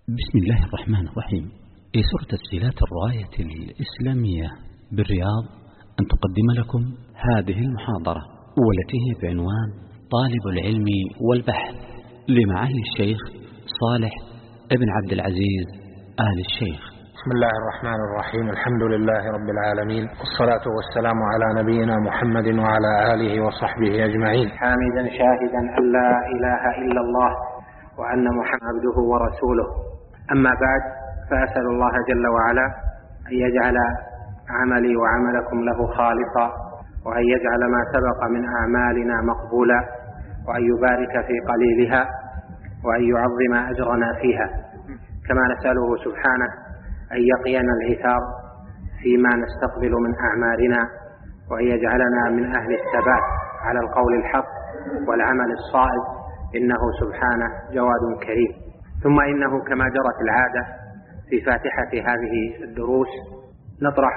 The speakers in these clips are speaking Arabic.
بسم الله الرحمن الرحيم. يسر تسجيلات الراية الإسلامية بالرياض أن تقدم لكم هذه المحاضرة، والتي هي بعنوان طالب العلم والبحث لمعالي الشيخ صالح ابن عبد العزيز آل الشيخ. بسم الله الرحمن الرحيم. الحمد لله رب العالمين، والصلاة والسلام على نبينا محمد وعلى آله وصحبه أجمعين، حامدا شاهدا أن لا إله إلا الله وأن محمدا عبده ورسوله. أما بعد، فأسأل الله جل وعلا أن يجعل عملي وعملكم له خالصا، وأن يجعل ما سبق من أعمالنا مقبولا، وأن يبارك في قليلها، وأن يعظم أجرنا فيها. كما نسأله سبحانه أن يقينا العثار فيما نستقبل من أعمالنا، وأن يجعلنا من أهل الثبات على القول الحق والعمل الصائب، إنه سبحانه جواد كريم. ثم إنه كما جرت العادة في فاتحة هذه الدروس نطرح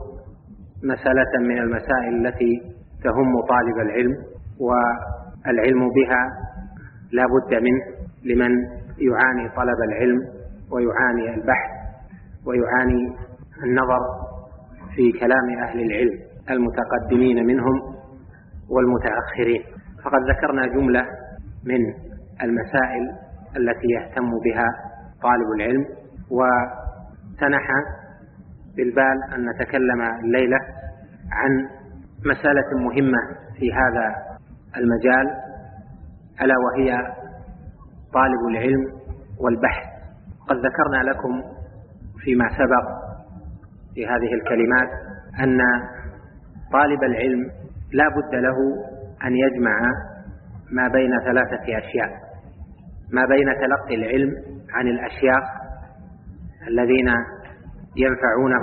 مسألة من المسائل التي تهم طالب العلم، والعلم بها لا بد منه لمن يعاني طلب العلم ويعاني البحث ويعاني النظر في كلام أهل العلم المتقدمين منهم والمتأخرين. فقد ذكرنا جملة من المسائل التي يهتم بها طالب العلم، وسنح بالبال أن نتكلم الليلة عن مسألة مهمة في هذا المجال، ألا وهي طالب العلم والبحث. قد ذكرنا لكم فيما سبق في هذه الكلمات أن طالب العلم لا بد له أن يجمع ما بين ثلاثة أشياء: ما بين تلقي العلم عن الأشياخ الذين ينفعونه،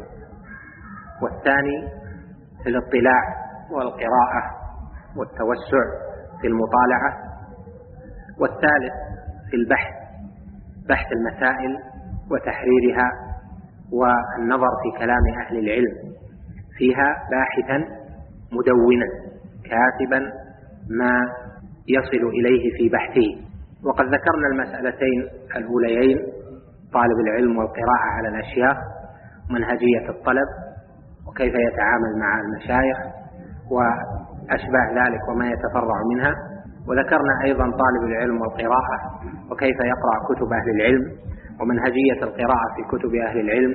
والثاني في الاطلاع والقراءة والتوسع في المطالعة، والثالث في البحث، بحث المسائل وتحريرها والنظر في كلام أهل العلم فيها، باحثا مدونا كاتبا ما يصل إليه في بحثه. وقد ذكرنا المسألتين الأوليين: طالب العلم والقراءة على الأشياخ، منهجية الطلب، وكيف يتعامل مع المشايخ وأشباه ذلك وما يتفرع منها. وذكرنا أيضا طالب العلم والقراءة وكيف يقرأ كتب أهل العلم، ومنهجية القراءة في كتب أهل العلم،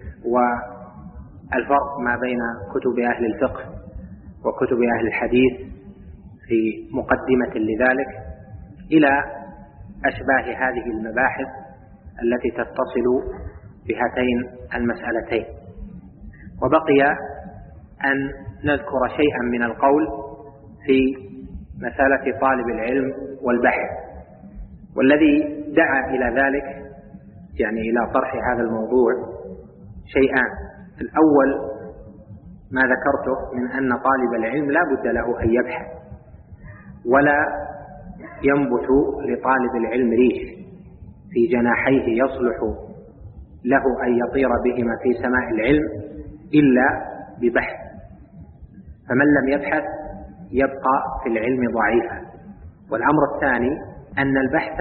والفرق ما بين كتب أهل الفقه وكتب أهل الحديث في مقدمة لذلك، إلى أشباه هذه المباحث التي تتصل بهاتين المسألتين. وبقي أن نذكر شيئا من القول في مسألة طالب العلم والبحث. والذي دعا إلى ذلك، يعني إلى طرح هذا الموضوع، شيئان: الأول ما ذكرته من أن طالب العلم لا بد له أن يبحث، ولا ينبت لطالب العلم ريش في جناحيه يصلح له أن يطير بهما في سماء العلم إلا ببحث. فمن لم يبحث يبقى في العلم ضعيفا. والأمر الثاني أن البحث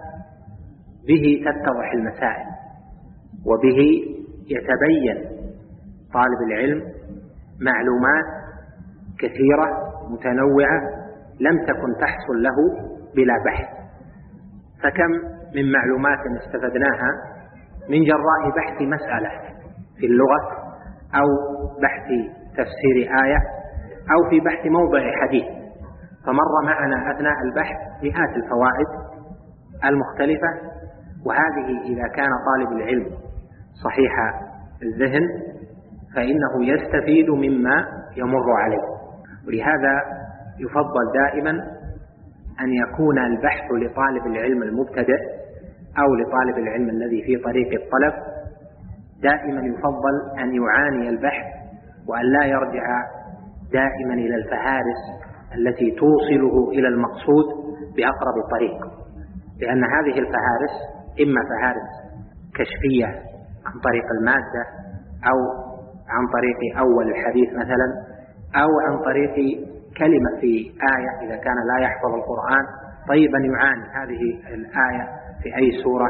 به تتضح المسائل، وبه يتبين طالب العلم معلومات كثيرة متنوعة لم تكن تحصل له بلا بحث. فكم من معلومات استفدناها من جراء بحث مسألة في اللغة، أو بحث تفسير آية، أو في بحث موضع حديث، فمر معنا أثناء البحث مئات الفوائد المختلفة. وهذه إذا كان طالب العلم صحيح الذهن فإنه يستفيد مما يمر عليه. ولهذا يفضل دائما أن يكون البحث لطالب العلم المبتدئ أو لطالب العلم الذي في طريق الطلب، دائما يفضل أن يعاني البحث، وأن لا يرجع دائما إلى الفهارس التي توصله إلى المقصود بأقرب طريق، لأن هذه الفهارس إما فهارس كشفية عن طريق المادة، أو عن طريق أول الحديث مثلا، أو عن طريق كلمة في آية إذا كان لا يحفظ القرآن، طيب أن يعاني هذه الآية في أي سورة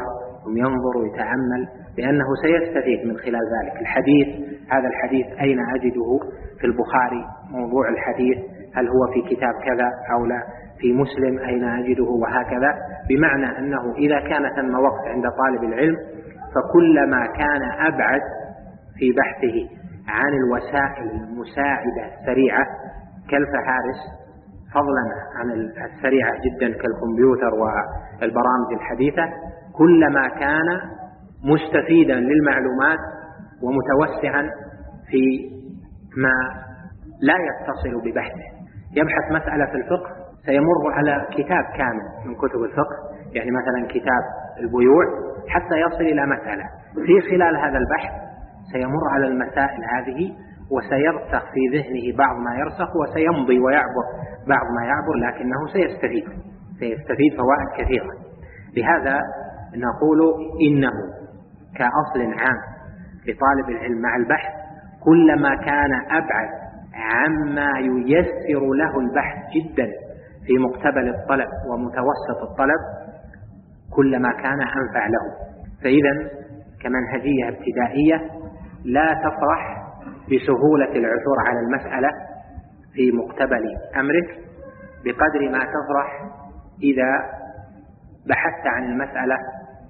ثم ينظر ويتأمل، لأنه سيستفيد من خلال ذلك. الحديث، هذا الحديث أين أجده في البخاري؟ موضوع الحديث هل هو في كتاب كذا أو لا؟ في مسلم أين أجده؟ وهكذا. بمعنى أنه إذا كان ثم وقت عند طالب العلم، فكلما كان أبعد في بحثه عن الوسائل المساعدة السريعة كالفهارس، فضلا عن السريعة جدا كالكمبيوتر والبرامج الحديثة، كلما كان مستفيدا للمعلومات ومتوسعا في ما لا يتصل ببحثه. يبحث مسألة في الفقه سيمر على كتاب كامل من كتب الفقه، يعني مثلا كتاب البيوع، حتى يصل إلى مسألة. في خلال هذا البحث سيمر على المسائل هذه، وسيرسخ في ذهنه بعض ما يرسخ، وسيمضي ويعبر بعض ما يعبر، لكنه سيستفيد فوائد كثيرة. لهذا نقول إنه كأصل عام لطالب العلم مع البحث، كلما كان أبعد عما ييسر له البحث جدا في مقتبل الطلب ومتوسط الطلب، كلما كان أنفع له. فإذا كمنهجية ابتدائية لا تفرح بسهولة العثور على المسألة في مقتبل أمرك بقدر ما تفرح إذا بحثت عن المسألة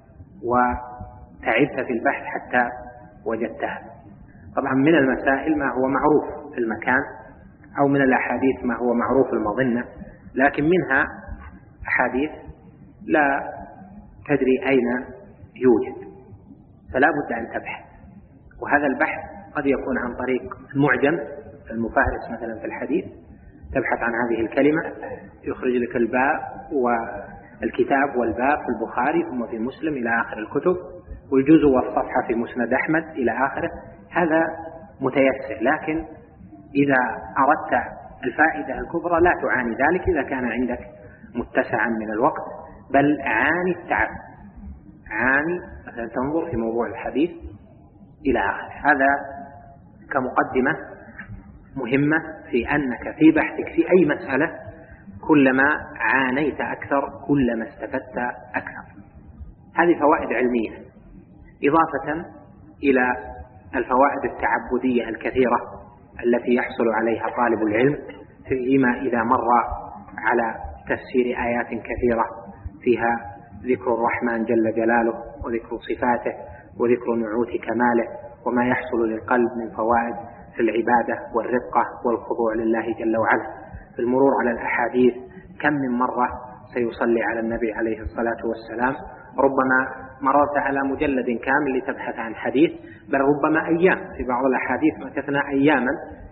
وتعبت في البحث حتى وجدتها. طبعا من المسائل ما هو معروف في المكان، أو من الأحاديث ما هو معروف المظنة، لكن منها أحاديث لا تدري أين يوجد، فلا بد أن تبحث. وهذا البحث قد يكون عن طريق المعجم المفهرس مثلا في الحديث، تبحث عن هذه الكلمة يخرج لك الباب والكتاب والباب في البخاري ثم في مسلم إلى آخر الكتب، والجزء والصفحة في مسند أحمد إلى آخره. هذا متيسر، لكن إذا أردت الفائدة الكبرى لا تعاني ذلك إذا كان عندك متسعا من الوقت، بل عاني التعب، عاني مثلا تنظر في موضوع الحديث إلى آخره. هذا كمقدمة مهمة في أنك في بحثك في أي مسألة كلما عانيت أكثر كلما استفدت أكثر. هذه فوائد علمية، إضافة إلى الفوائد التعبدية الكثيرة التي يحصل عليها طالب العلم فيما إذا مر على تفسير آيات كثيرة فيها ذكر الرحمن جل جلاله وذكر صفاته وذكر نعوت كماله، وما يحصل للقلب من فوائد في العبادة والرقة والخضوع لله جل وعلا. في المرور على الأحاديث كم من مرة سيصلي على النبي عليه الصلاة والسلام، ربما مررت على مجلد كامل لتبحث عن حديث، بل ربما أيام، في بعض الأحاديث مكثنا أياما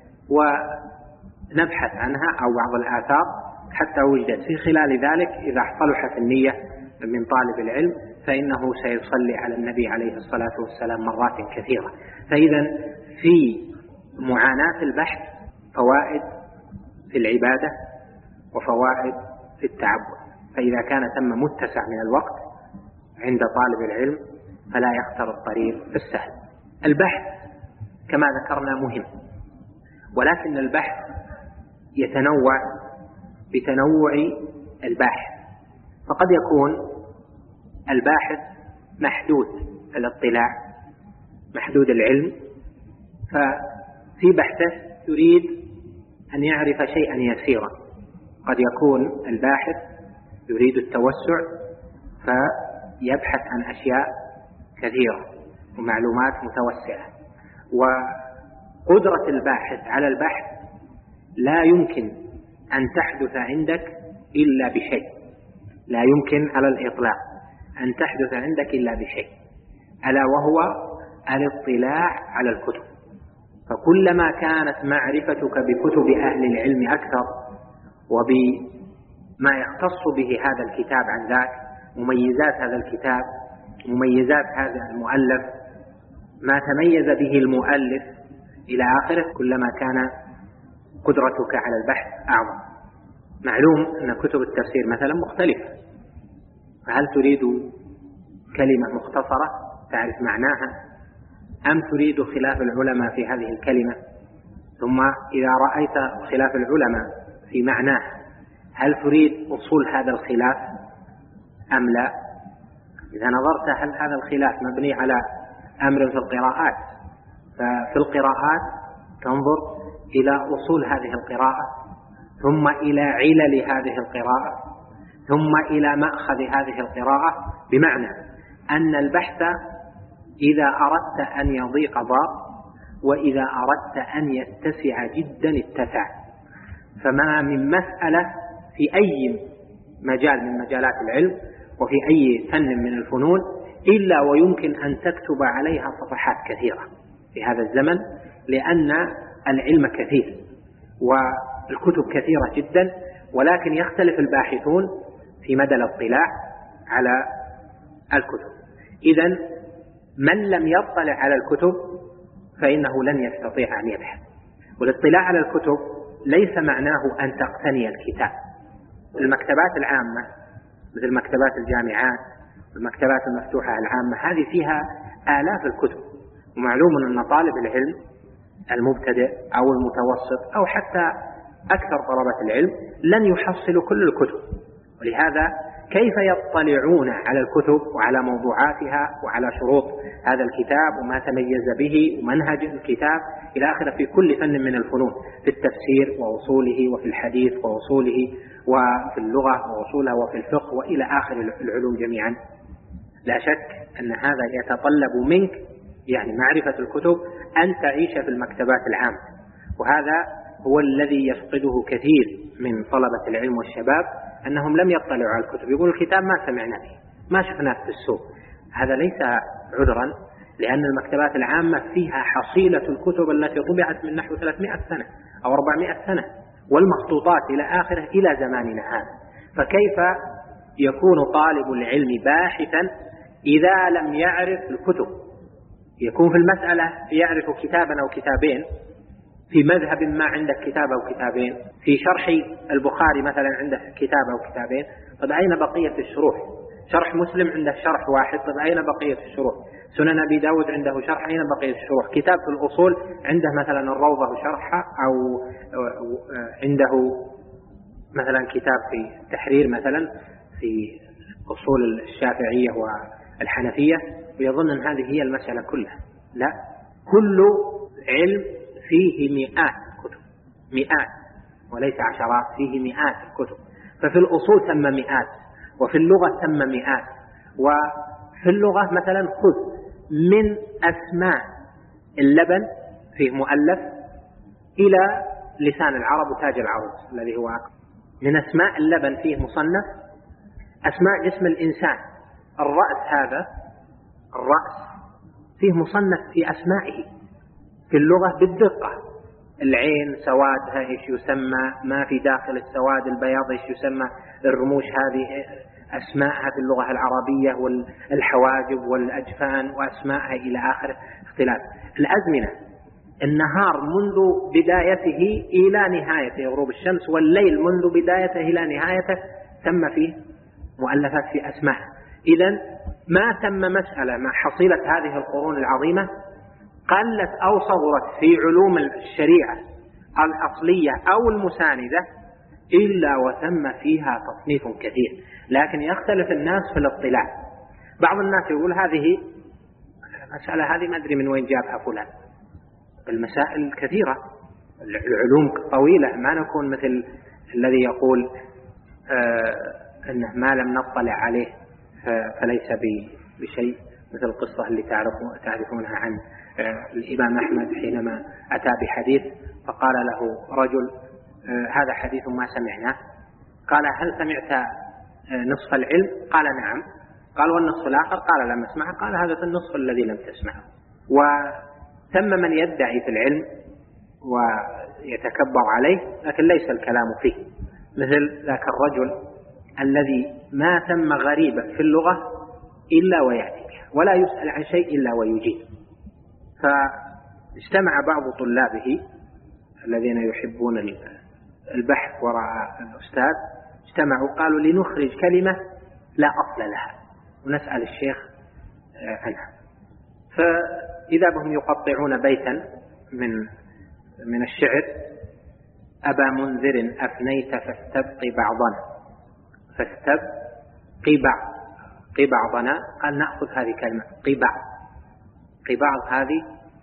ونبحث عنها أو بعض الآثار حتى وجدت. في خلال ذلك إذا صلحت النية من طالب العلم فإنه سيصلي على النبي عليه الصلاة والسلام مرات كثيرة. فإذا في معاناة البحث فوائد في العبادة وفوائد في التعبد، فإذا كان ثم متسع من الوقت عند طالب العلم فلا يختار الطريق السهل. البحث كما ذكرنا مهم، ولكن البحث يتنوع بتنوع الباحث، فقد يكون الباحث محدود الاطلاع محدود العلم، ففي بحثه يريد أن يعرف شيئا يسيرا. قد يكون الباحث يريد التوسع فيبحث عن أشياء كثيرة ومعلومات متوسعة، وقدرة الباحث على البحث لا يمكن أن تحدث عندك إلا بشيء، لا يمكن على الإطلاق أن تحدث عندك إلا بشيء، ألا وهو الاطلاع على الكتب. فكلما كانت معرفتك بكتب أهل العلم أكثر وبما يختص به هذا الكتاب عن ذاك، مميزات هذا الكتاب، مميزات هذا المؤلف، ما تميز به المؤلف إلى آخره، كلما كان قدرتك على البحث أعظم. معلوم أن كتب التفسير مثلا مختلفة، فهل تريد كلمة مختصرة تعرف معناها، أم تريد خلاف العلماء في هذه الكلمة؟ ثم إذا رأيت خلاف العلماء في معناها هل تريد أصول هذا الخلاف أم لا؟ إذا نظرت هل هذا الخلاف مبني على أمر في القراءات، ففي القراءات تنظر إلى أصول هذه القراءة، ثم إلى علل هذه القراءة، ثم إلى مأخذ هذه القراءة، بمعنى أن البحث إذا أردت أن يضيق ضاق، وإذا أردت أن يتسع جدا اتسع. فما من مسألة في أي مجال من مجالات العلم وفي أي فن من الفنون إلا ويمكن أن تكتب عليها صفحات كثيرة في هذا الزمن، لأن العلم كثير والكتب كثيرة جدا، ولكن يختلف الباحثون في مدى الاطلاع على الكتب. إذن من لم يطلع على الكتب فإنه لن يستطيع أن يبحث. والاطلاع على الكتب ليس معناه أن تقتني الكتاب. المكتبات العامة مثل مكتبات الجامعات والمكتبات المفتوحة العامة هذه فيها آلاف الكتب، ومعلوم أن طالب العلم المبتدئ أو المتوسط أو حتى أكثر طلبة العلم لن يحصلوا كل الكتب، ولهذا كيف يطلعون على الكتب وعلى موضوعاتها وعلى شروط هذا الكتاب وما تميز به ومنهج الكتاب إلى آخره في كل فن من الفنون، في التفسير وأصوله وفي الحديث وأصوله وفي اللغة وأصولها وفي الفقه وإلى آخر العلوم جميعا. لا شك أن هذا يتطلب منك يعني معرفة الكتب، أن تعيش في المكتبات العامة، وهذا هو الذي يفقده كثير من طلبة العلم والشباب، أنهم لم يطلعوا على الكتب، يقول الكتاب ما سمعنا به، ما شفناه في السوق. هذا ليس عذرا، لأن المكتبات العامة فيها حصيلة الكتب التي طبعت من نحو 300 سنة أو 400 سنة، والمخطوطات إلى آخره إلى زماننا هذا. فكيف يكون طالب العلم باحثا إذا لم يعرف الكتب؟ يكون في المسألة يعرف كتابا أو كتابين، في مذهب ما عندك كتاب أو كتابين، في شرح البخاري مثلا عندك كتاب أو كتابين، طب أين بقية الشروح؟ شرح مسلم عنده شرح واحد، طب أين بقية الشروح؟ سنن أبي داود عنده شرح، أين بقية الشروح؟ كتاب في الأصول عنده مثلا الروضة شرحة، أو عنده مثلا كتاب في التحرير مثلا في أصول الشافعية والحنفية، ويظن أن هذه هي المسألة كلها. لا، كل علم فيه مئات الكتب، مئات وليس عشرات، فيه مئات الكتب. ففي الأصول ثم مئات، وفي اللغة ثم مئات. وفي اللغة مثلا خذ من أسماء اللبن فيه مؤلف إلى لسان العرب وتاج العروس الذي هو من أسماء اللبن فيه مصنف. أسماء جسم الإنسان، الرأس، هذا الرأس فيه مصنف في أسمائه في اللغة بالدقة. العين سوادها إيش يسمى، ما في داخل السواد البياض إيش يسمى، الرموش هذه أسماءها في اللغة العربية، والحواجب والأجفان وأسماءها إلى آخر اختلاف. الأزمنة، النهار منذ بدايته إلى نهايته غروب الشمس، والليل منذ بدايته إلى نهايته ثم فيه مؤلفات في أسماء. إذن ما ثم مسألة مع حصيلة هذه القرون العظيمة قلت أو صغرت في علوم الشريعة الأصلية أو المساندة إلا وثم فيها تصنيف كثير، لكن يختلف الناس في الاطلاع. بعض الناس يقول هذه مسألة هذه ما أدري من وين جابها فلان. المسائل كثيرة، العلوم طويلة، ما نكون مثل الذي يقول أنه ما لم نطلع عليه فليس بشيء، مثل القصة اللي تعرفونها عن الإمام أحمد حينما أتى بحديث فقال له رجل هذا حديث ما سمعناه، قال هل سمعت نصف العلم؟ قال نعم. قال والنصف الآخر؟ قال لم أسمعه. قال هذا النصف الذي لم تسمعه. وثم من يدعي في العلم ويتكبر عليه، لكن ليس الكلام فيه، مثل ذاك الرجل الذي ما ثم غريبة في اللغة إلا ويأتي بها، ولا يسأل عن شيء إلا ويجيب. فاجتمع بعض طلابه الذين يحبون البحث وراء الأستاذ، اجتمعوا قالوا لنخرج كلمة لا أصل لها ونسأل الشيخ عنها. فإذا بهم يقطعون بيتا من الشعر: أبا منذر أفنيت فاستبقي بعضا، فاستبقي بعض قبعضنا، قال نأخذ هذه كلمة قبعض هذه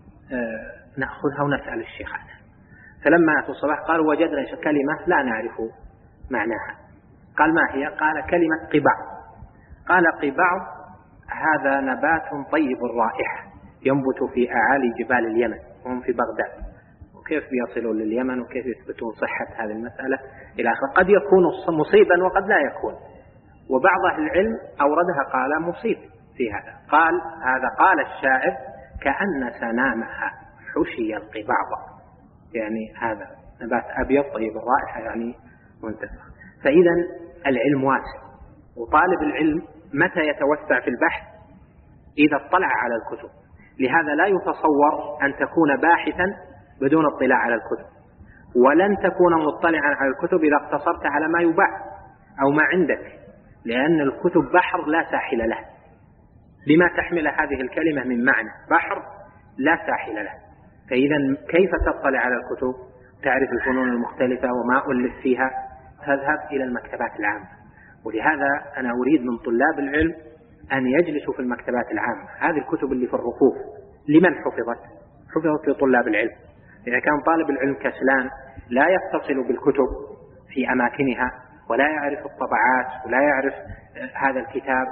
نأخذها ونسأل الشيخ عنها. فلما أتوا الصباح قالوا وجدنا كلمة لا نعرف معناها. قال ما هي؟ قال كلمة قبعض. قال قبعض هذا نبات طيب الرائحة ينبت في أعالي جبال اليمن وهم في بغداد. وكيف بيصلوا لليمن وكيف يثبتون صحة هذه المسألة إلى آخره؟ قد يكون مصيبا وقد لا يكون. وبعض أهل العلم أوردها قال مصيب في هذا. قال الشاعر كأن سنامها حشي القبعض، يعني هذا نبات أبيض طيب الرائحة يعني منتفخ. فإذا العلم واسع، وطالب العلم متى يتوسع في البحث؟ إذا اطلع على الكتب. لهذا لا يتصور أن تكون باحثا بدون اطلاع على الكتب، ولن تكون مطلعا على الكتب إذا اقتصرت على ما يباع أو ما عندك، لأن الكتب بحر لا ساحل له، لما تحمل هذه الكلمة من معنى، بحر لا ساحل له. فإذا كيف تطلع على الكتب؟ تعرف الفنون المختلفة وما ألف فيها، تذهب إلى المكتبات العامة. ولهذا أنا أريد من طلاب العلم أن يجلسوا في المكتبات العامة. هذه الكتب اللي في الرفوف لمن حفظت لطلاب العلم. إذا كان طالب العلم كسلان لا يتصل بالكتب في أماكنها ولا يعرف الطبعات ولا يعرف هذا الكتاب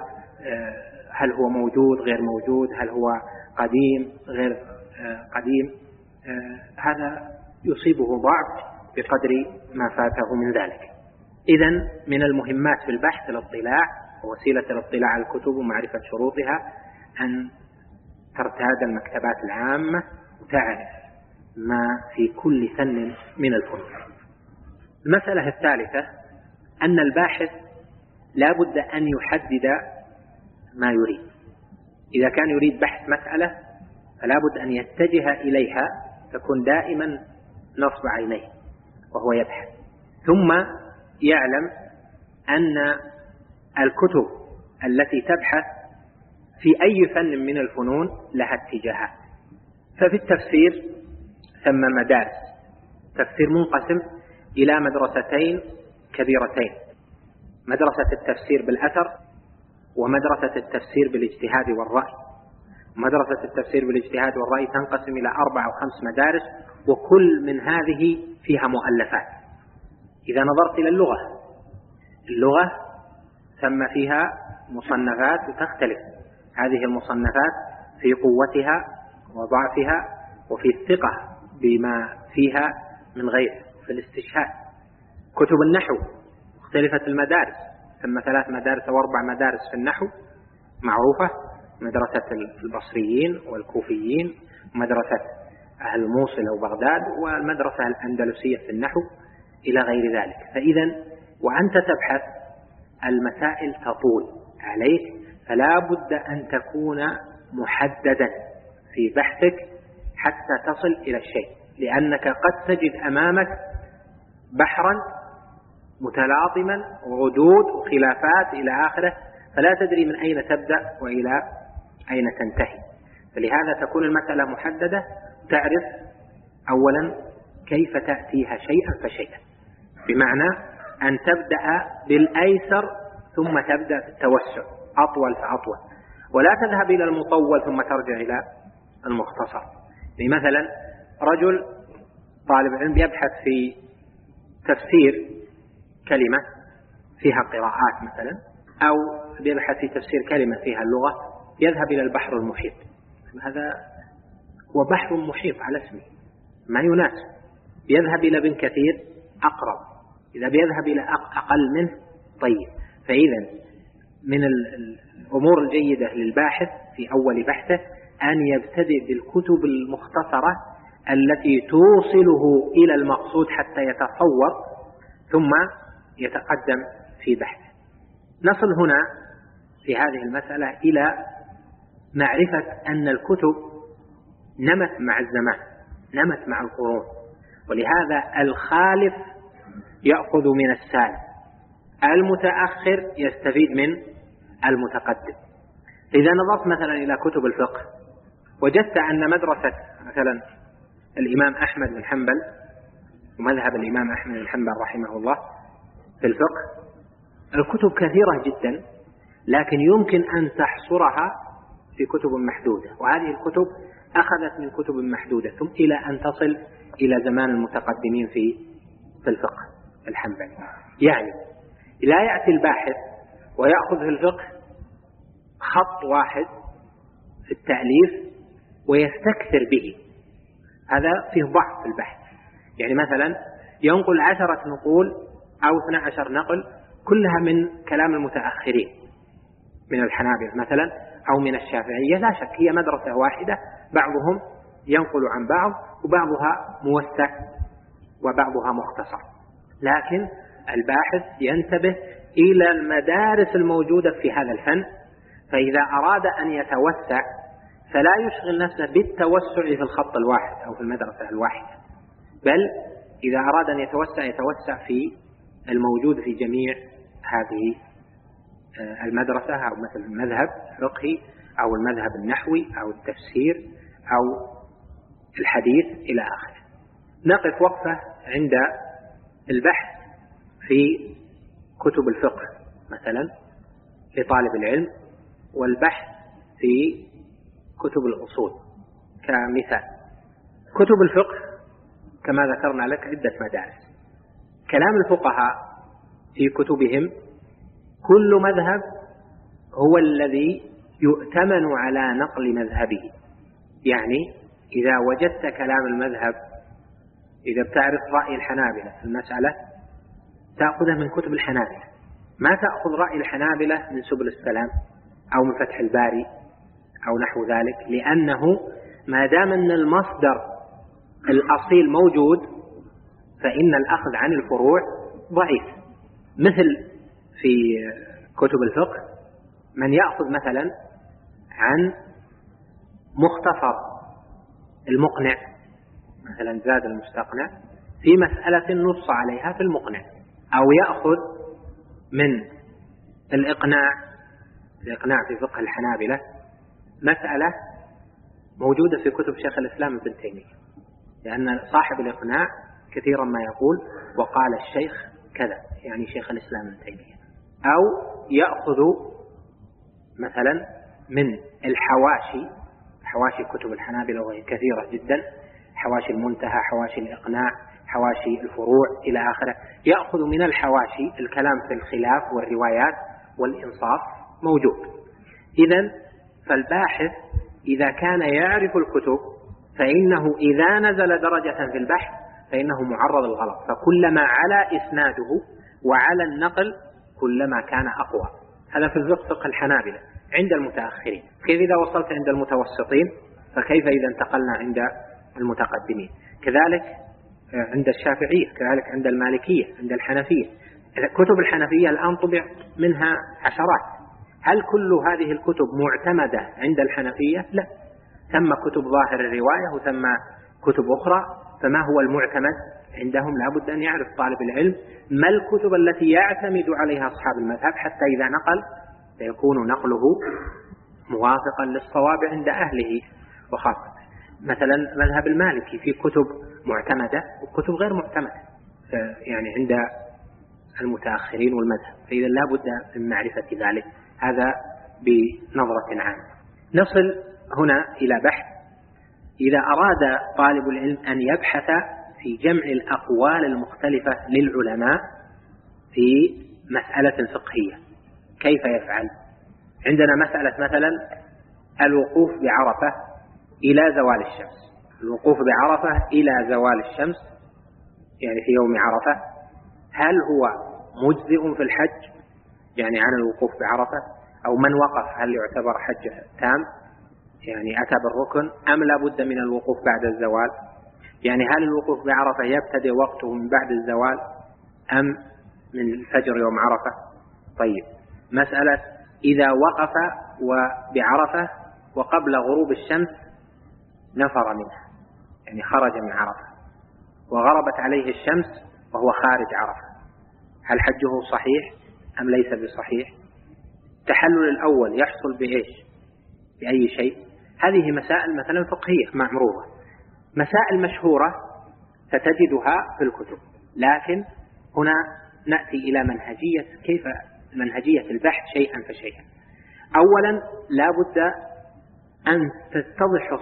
هل هو موجود غير موجود، هل هو قديم غير قديم، هذا يصيبه ضعف بقدر ما فاته من ذلك. إذن من المهمات في البحث الاطلاع، ووسيلة الاطلاع على الكتب ومعرفة شروطها أن ترتاد المكتبات العامة وتعرف ما في كل فن من الفنون. المسألة الثالثة أن الباحث لا بد أن يحدد ما يريد. إذا كان يريد بحث مسألة فلا بد أن يتجه إليها، تكون دائما نصب عينيه وهو يبحث، ثم يعلم أن الكتب التي تبحث في أي فن من الفنون لها اتجاهات. ففي التفسير ثم مدارس، تفسير منقسم إلى مدرستين كبيرتين: مدرسة التفسير بالأثر، ومدرسة التفسير بالاجتهاد والرأي. مدرسة التفسير بالاجتهاد والرأي تنقسم إلى 4 أو 5 مدارس، وكل من هذه فيها مؤلفات. إذا نظرت إلى اللغة ثم فيها مصنفات وتختلف هذه المصنفات في قوتها وضعفها وفي الثقة بما فيها من غير، في الاستشهاد. كتب النحو مختلفة المدارس، ثم 3 مدارس أو 4 مدارس في النحو معروفة: مدرسة البصريين والكوفيين، ومدرسة أهل الموصل وبغداد، والمدرسة الأندلسية في النحو إلى غير ذلك. فإذا وأنت تبحث المسائل تطول عليك، فلا بد أن تكون محددا في بحثك حتى تصل إلى الشيء، لأنك قد تجد أمامك بحرا متلاطما وردود وخلافات إلى آخره، فلا تدري من أين تبدأ وإلى أين تنتهي. فلهذا تكون المسألة محددة، تعرف أولا كيف تأتيها شيئا فشيئا، بمعنى أن تبدأ بالأيسر ثم تبدأ في التوسع أطول فأطول، ولا تذهب إلى المطول ثم ترجع إلى المختصر. مثلا رجل طالب علم يبحث في تفسير كلمة فيها قراءات مثلا، أو يبحث في تفسير كلمة فيها اللغة، يذهب إلى البحر المحيط. هذا هو بحر محيط على اسمه، ما يناسب. يذهب إلى ابن كثير أقرب، إذا بيذهب إلى أقل منه طيب. فإذا من الأمور الجيدة للباحث في أول بحثه أن يبتدئ بالكتب المختصرة التي توصله إلى المقصود حتى يتصور، ثم يتقدم في بحثه. نصل هنا في هذه المسألة إلى معرفة أن الكتب نمت مع الزمان، نمت مع القرون، ولهذا الخالف يأخذ من السالف، المتأخر يستفيد من المتقدم. إذا نظرت مثلا إلى كتب الفقه وجدت أن مدرسة مثلا الإمام أحمد بن حنبل ومذهب الإمام أحمد بن حنبل رحمه الله في الفقه الكتب كثيرة جدا، لكن يمكن أن تحصرها في كتب محدودة، وهذه الكتب أخذت من كتب محدودة ثم إلى أن تصل إلى زمان المتقدمين في الفقه الحنبلي. يعني لا يأتي الباحث ويأخذ في الفقه خط واحد في التأليف ويستكثر به، هذا فيه ضعف في البحث. يعني مثلا ينقل 10 نقول أو 12 نقل كلها من كلام المتأخرين من الحنابلة مثلا أو من الشافعية، لا شك هي مدرسة واحدة، بعضهم ينقل عن بعض وبعضها موسع وبعضها مختصر، لكن الباحث ينتبه إلى المدارس الموجودة في هذا الفن، فإذا أراد أن يتوسع فلا يشغل نفسه بالتوسع في الخط الواحد أو في المدرسة الواحدة، بل إذا أراد أن يتوسع في الموجود في جميع هذه المدرسة، أو مثل المذهب الفقهي أو المذهب النحوي أو التفسير أو الحديث إلى آخره. نقف وقفة عند البحث في كتب الفقه مثلا لطالب العلم، والبحث في كتب الأصول كمثال. كتب الفقه كما ذكرنا لك عدة مدارس. كلام الفقهاء في كتبهم كل مذهب هو الذي يؤتمن على نقل مذهبه، يعني إذا وجدت كلام المذهب، إذا بتعرف رأي الحنابلة في المسألة تأخذه من كتب الحنابلة، ما تأخذ رأي الحنابلة من سبل السلام أو من فتح الباري أو نحو ذلك، لأنه ما دام أن المصدر الأصيل موجود فإن الأخذ عن الفروع ضعيف. مثل في كتب الفقه من يأخذ مثلا عن مختصر المقنع مثلا زاد المستقنع في مسألة نص عليها في المقنع، أو يأخذ من الإقناع في فقه الحنابلة مسألة موجودة في كتب شيخ الإسلام ابن تيمية، لأن صاحب الإقناع كثيرا ما يقول وقال الشيخ كذا، يعني شيخ الإسلام ابن تيمية. أو يأخذ مثلا من حواشي كتب الحنابلة وهي كثيرة جدا، حواشي المنتهى، حواشي الإقناع، حواشي الفروع إلى آخره، يأخذ من الحواشي الكلام في الخلاف والروايات والإنصاف موجود. إذن فالباحث إذا كان يعرف الكتب فإنه إذا نزل درجة في البحث فإنه معرض للغلط، فكلما على إسناده وعلى النقل كلما كان أقوى. هذا في فقه الحنابلة عند المتأخرين. كيف إذا وصلت عند المتوسطين فكيف إذا انتقلنا عند المتقدمين؟ كذلك عند الشافعية، كذلك عند المالكية، عند الحنفية. كتب الحنفية الآن طبع منها عشرات، هل كل هذه الكتب معتمدة عند الحنفية؟ لا، ثم كتب ظاهر الرواية وثم كتب أخرى، فما هو المعتمد عندهم؟ لابد أن يعرف طالب العلم ما الكتب التي يعتمد عليها أصحاب المذهب، حتى إذا نقل فيكون نقله موافقا للصواب عند أهله وخاصة. مثلا مذهب المالكي في كتب معتمدة وكتب غير معتمدة يعني عند المتأخرين والمذهب، فإذا لا بد من معرفة ذلك. هذا بنظرة عامة. نصل هنا إلى بحث إذا أراد طالب العلم أن يبحث في جمع الأقوال المختلفة للعلماء في مسألة فقهية كيف يفعل؟ عندنا مسألة مثلا الوقوف بعرفة إلى زوال الشمس، الوقوف بعرفة إلى زوال الشمس يعني في يوم عرفة، هل هو مجزئ في الحج يعني عن الوقوف بعرفة، أو من وقف هل يعتبر حج تام يعني أتى بالركن، أم لا بد من الوقوف بعد الزوال؟ يعني هل الوقوف بعرفة يبتدئ وقته من بعد الزوال أم من الفجر يوم عرفة؟ طيب، مسألة إذا وقف بعرفة وقبل غروب الشمس نفر منها يعني خرج من عرفة وغربت عليه الشمس وهو خارج عرفة، هل حجه صحيح أم ليس بصحيح؟ التحلل الأول يحصل بإيش؟ بأي شيء؟ هذه مسائل مثلا فقهية معروفة، مسائل مشهورة ستجدها في الكتب، لكن هنا نأتي إلى منهجية، كيف منهجية البحث شيئا فشيئا. أولا لا بد أن تتضح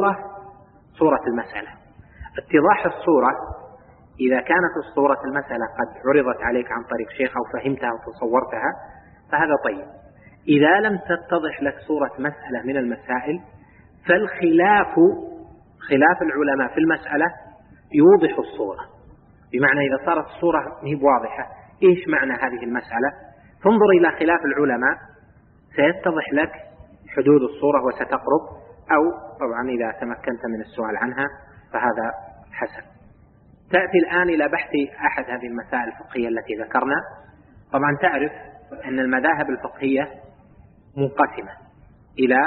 صورة المسألة. اتضاح الصورة إذا كانت الصورة المسألة قد عرضت عليك عن طريق شيخ أو فهمتها وتصورتها فهذا طيب. إذا لم تتضح لك صورة مسألة من المسائل فالخلاف خلاف العلماء في المسألة يوضح الصورة، بمعنى إذا صارت الصورة هي واضحة إيش معنى هذه المسألة فانظر إلى خلاف العلماء سيتضح لك حدود الصورة وستقرب، أو طبعا إذا تمكنت من السؤال عنها فهذا حسن. تأتي الآن إلى بحث أحد هذه المسائل الفقهية التي ذكرنا. طبعا تعرف أن المذاهب الفقهية منقسمة إلى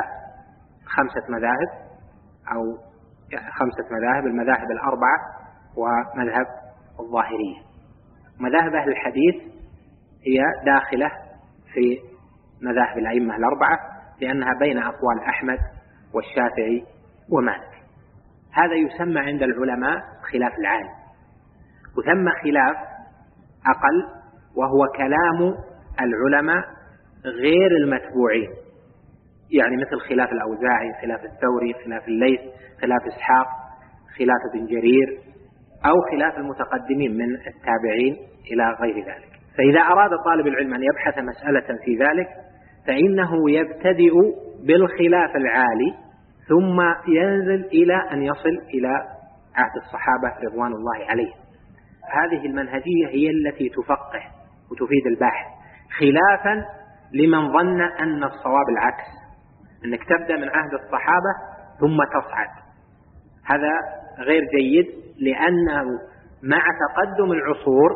5 مذاهب أو 5 مذاهب، المذاهب الأربعة ومذهب الظاهرية. مذاهب أهل الحديث هي داخلة في مذاهب الأئمة الأربعة لأنها بين أقوال أحمد والشافعي ومالك. هذا يسمى عند العلماء خلاف العالم، وثم خلاف أقل وهو كلام العلماء غير المتبوعين، يعني مثل خلاف الأوزاعي، خلاف الثوري، خلاف الليث، خلاف إسحاق، خلاف ابن جرير، أو خلاف المتقدمين من التابعين إلى غير ذلك. فإذا أراد طالب العلم أن يبحث مسألة في ذلك فإنه يبتدئ بالخلاف العالي ثم ينزل إلى أن يصل إلى عهد الصحابة رضوان الله عليهم. هذه المنهجية هي التي تفقه وتفيد الباحث، خلافا لمن ظن أن الصواب العكس، أنك تبدأ من عهد الصحابة ثم تصعد. هذا غير جيد، لأنه مع تقدم العصور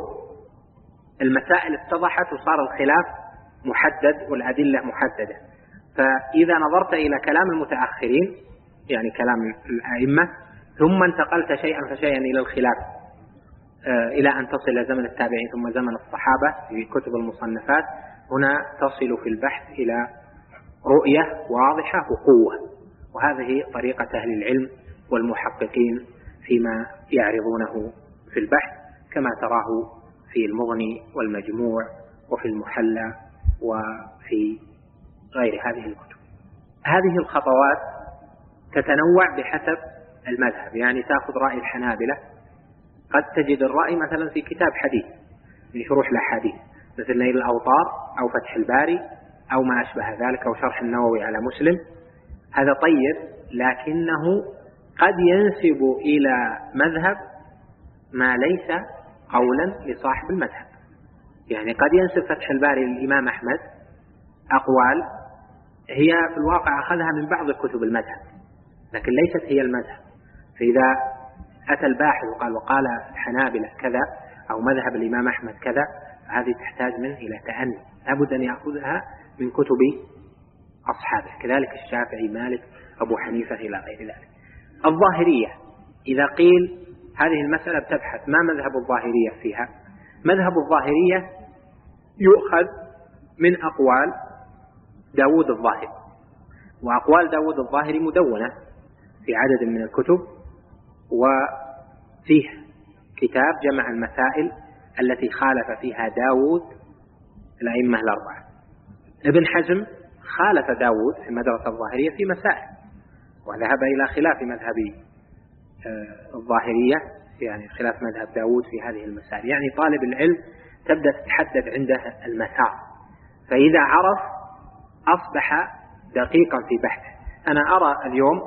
المسائل اتضحت وصار الخلاف محدد والأدلة محددة. فإذا نظرت إلى كلام المتأخرين يعني كلام الأئمة ثم انتقلت شيئا فشيئا إلى الخلاف إلى أن تصل إلى زمن التابعين ثم زمن الصحابة في كتب المصنفات، هنا تصل في البحث إلى رؤية واضحة وقوة. وهذه طريقة أهل العلم والمحققين فيما يعرضونه في البحث، كما تراه في المغني والمجموع وفي المحلى وفي غير هذه الكتب. هذه الخطوات تتنوع بحسب المذهب، يعني تأخذ رأي الحنابلة قد تجد الرأي مثلا في كتاب حديث من شروح الأحاديث مثل نيل الأوطار أو فتح الباري أو ما أشبه ذلك أو شرح النووي على مسلم. هذا طيب، لكنه قد ينسب إلى مذهب ما ليس قولا لصاحب المذهب. يعني قد ينسب فتح الباري للإمام أحمد أقوال هي في الواقع أخذها من بعض كتب المذهب لكن ليست هي المذهب. فإذا أتى الباحث وقال الحنابلة كذا أو مذهب الإمام أحمد كذا فهذه تحتاج منه إلى تأني، لابد أن يأخذها من كتب أصحابه، كذلك الشافعي، مالك، أبو حنيفة إلى غير ذلك. الظاهرية إذا قيل هذه المسألة بتبحث ما مذهب الظاهرية فيها، مذهب الظاهرية يؤخذ من أقوال داود الظاهري، وأقوال داود الظاهري مدونة في عدد من الكتب، وفيه كتاب جمع المسائل التي خالف فيها داود الأئمة الأربعة. ابن حزم خالف داود في مدرسة الظاهرية في مسائل وذهب إلى خلاف مذهب الظاهرية، يعني خلاف مذهب داود في هذه المسائل. يعني طالب العلم تبدأ تتحدد عنده المسار، فإذا عرف أصبح دقيقا في بحثه. أنا أرى اليوم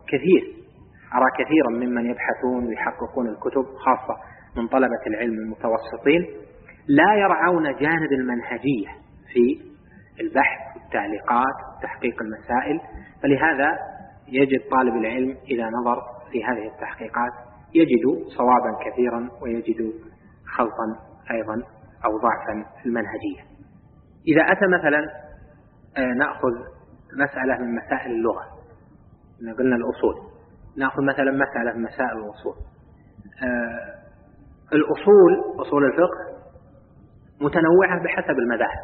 كثيرا ممن يبحثون ويحققون الكتب خاصة من طلبة العلم المتوسطين لا يرعون جانب المنهجية في البحث والتعليقات وتحقيق المسائل. فلهذا يجد طالب العلم إذا نظر في هذه التحقيقات يجد صوابا كثيرا ويجد خلطا أيضا أو ضعفا في المنهجية. إذا أتى مثلا نأخذ مسألة من مسائل اللغة، قلنا الأصول، نأخذ مثلا مسألة من مسائل الأصول. الأصول أصول الفقه متنوعة بحسب المذاهب،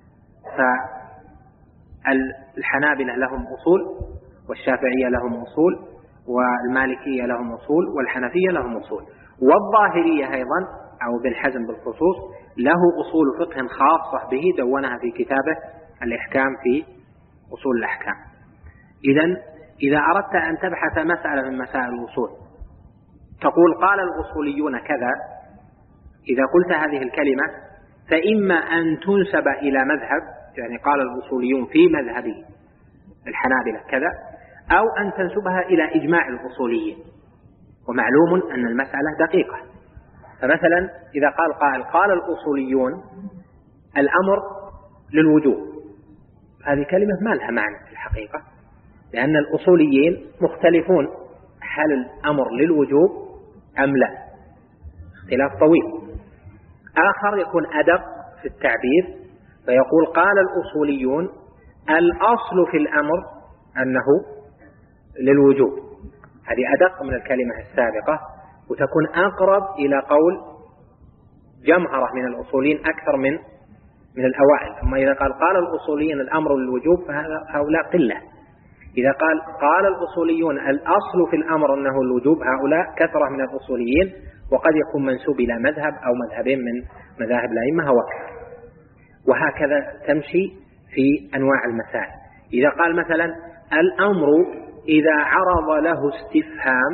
فالحنابلة لهم أصول، والشافعية لهم أصول، والمالكية لهم أصول، والحنفية لهم أصول، والظاهرية أيضا أو ابن حزم بالخصوص له أصول فقه خاصة به دونها في كتابه الإحكام في أصول الأحكام. إذا أردت أن تبحث مسألة من مسائل الأصول تقول قال الأصوليون كذا، إذا قلت هذه الكلمة فإما أن تنسب إلى مذهب، يعني قال الأصوليون في مذهب الحنابلة كذا، أو أن تنسبها إلى إجماع الأصوليين، ومعلوم أن المسألة دقيقة. فمثلا إذا قال قائل قال الأصوليون الأمر للوجوب، هذه كلمة ما لها معنى في الحقيقة، لأن الأصوليين مختلفون هل الأمر للوجوب أم لا، اختلاف طويل. آخر يكون أدق في التعبير فيقول قال الأصوليون الأصل في الأمر أنه للوجوب، هذه أدق من الكلمة السابقة وتكون أقرب إلى قول جمهرة من الأصوليين أكثر من الأوائل. أما إذا قال الأصوليين الأمر للوجوب فهؤلاء قلة. إذا قال الأصوليون الأصل في الأمر أنه الوجوب، هؤلاء كثرة من الأصوليين، وقد يكون منسوب إلى مذهب أو مذهبين من مذاهب الأئمة أو أكثر. وهكذا تمشي في أنواع المسائل. إذا قال مثلا الأمر إذا عرض له استفهام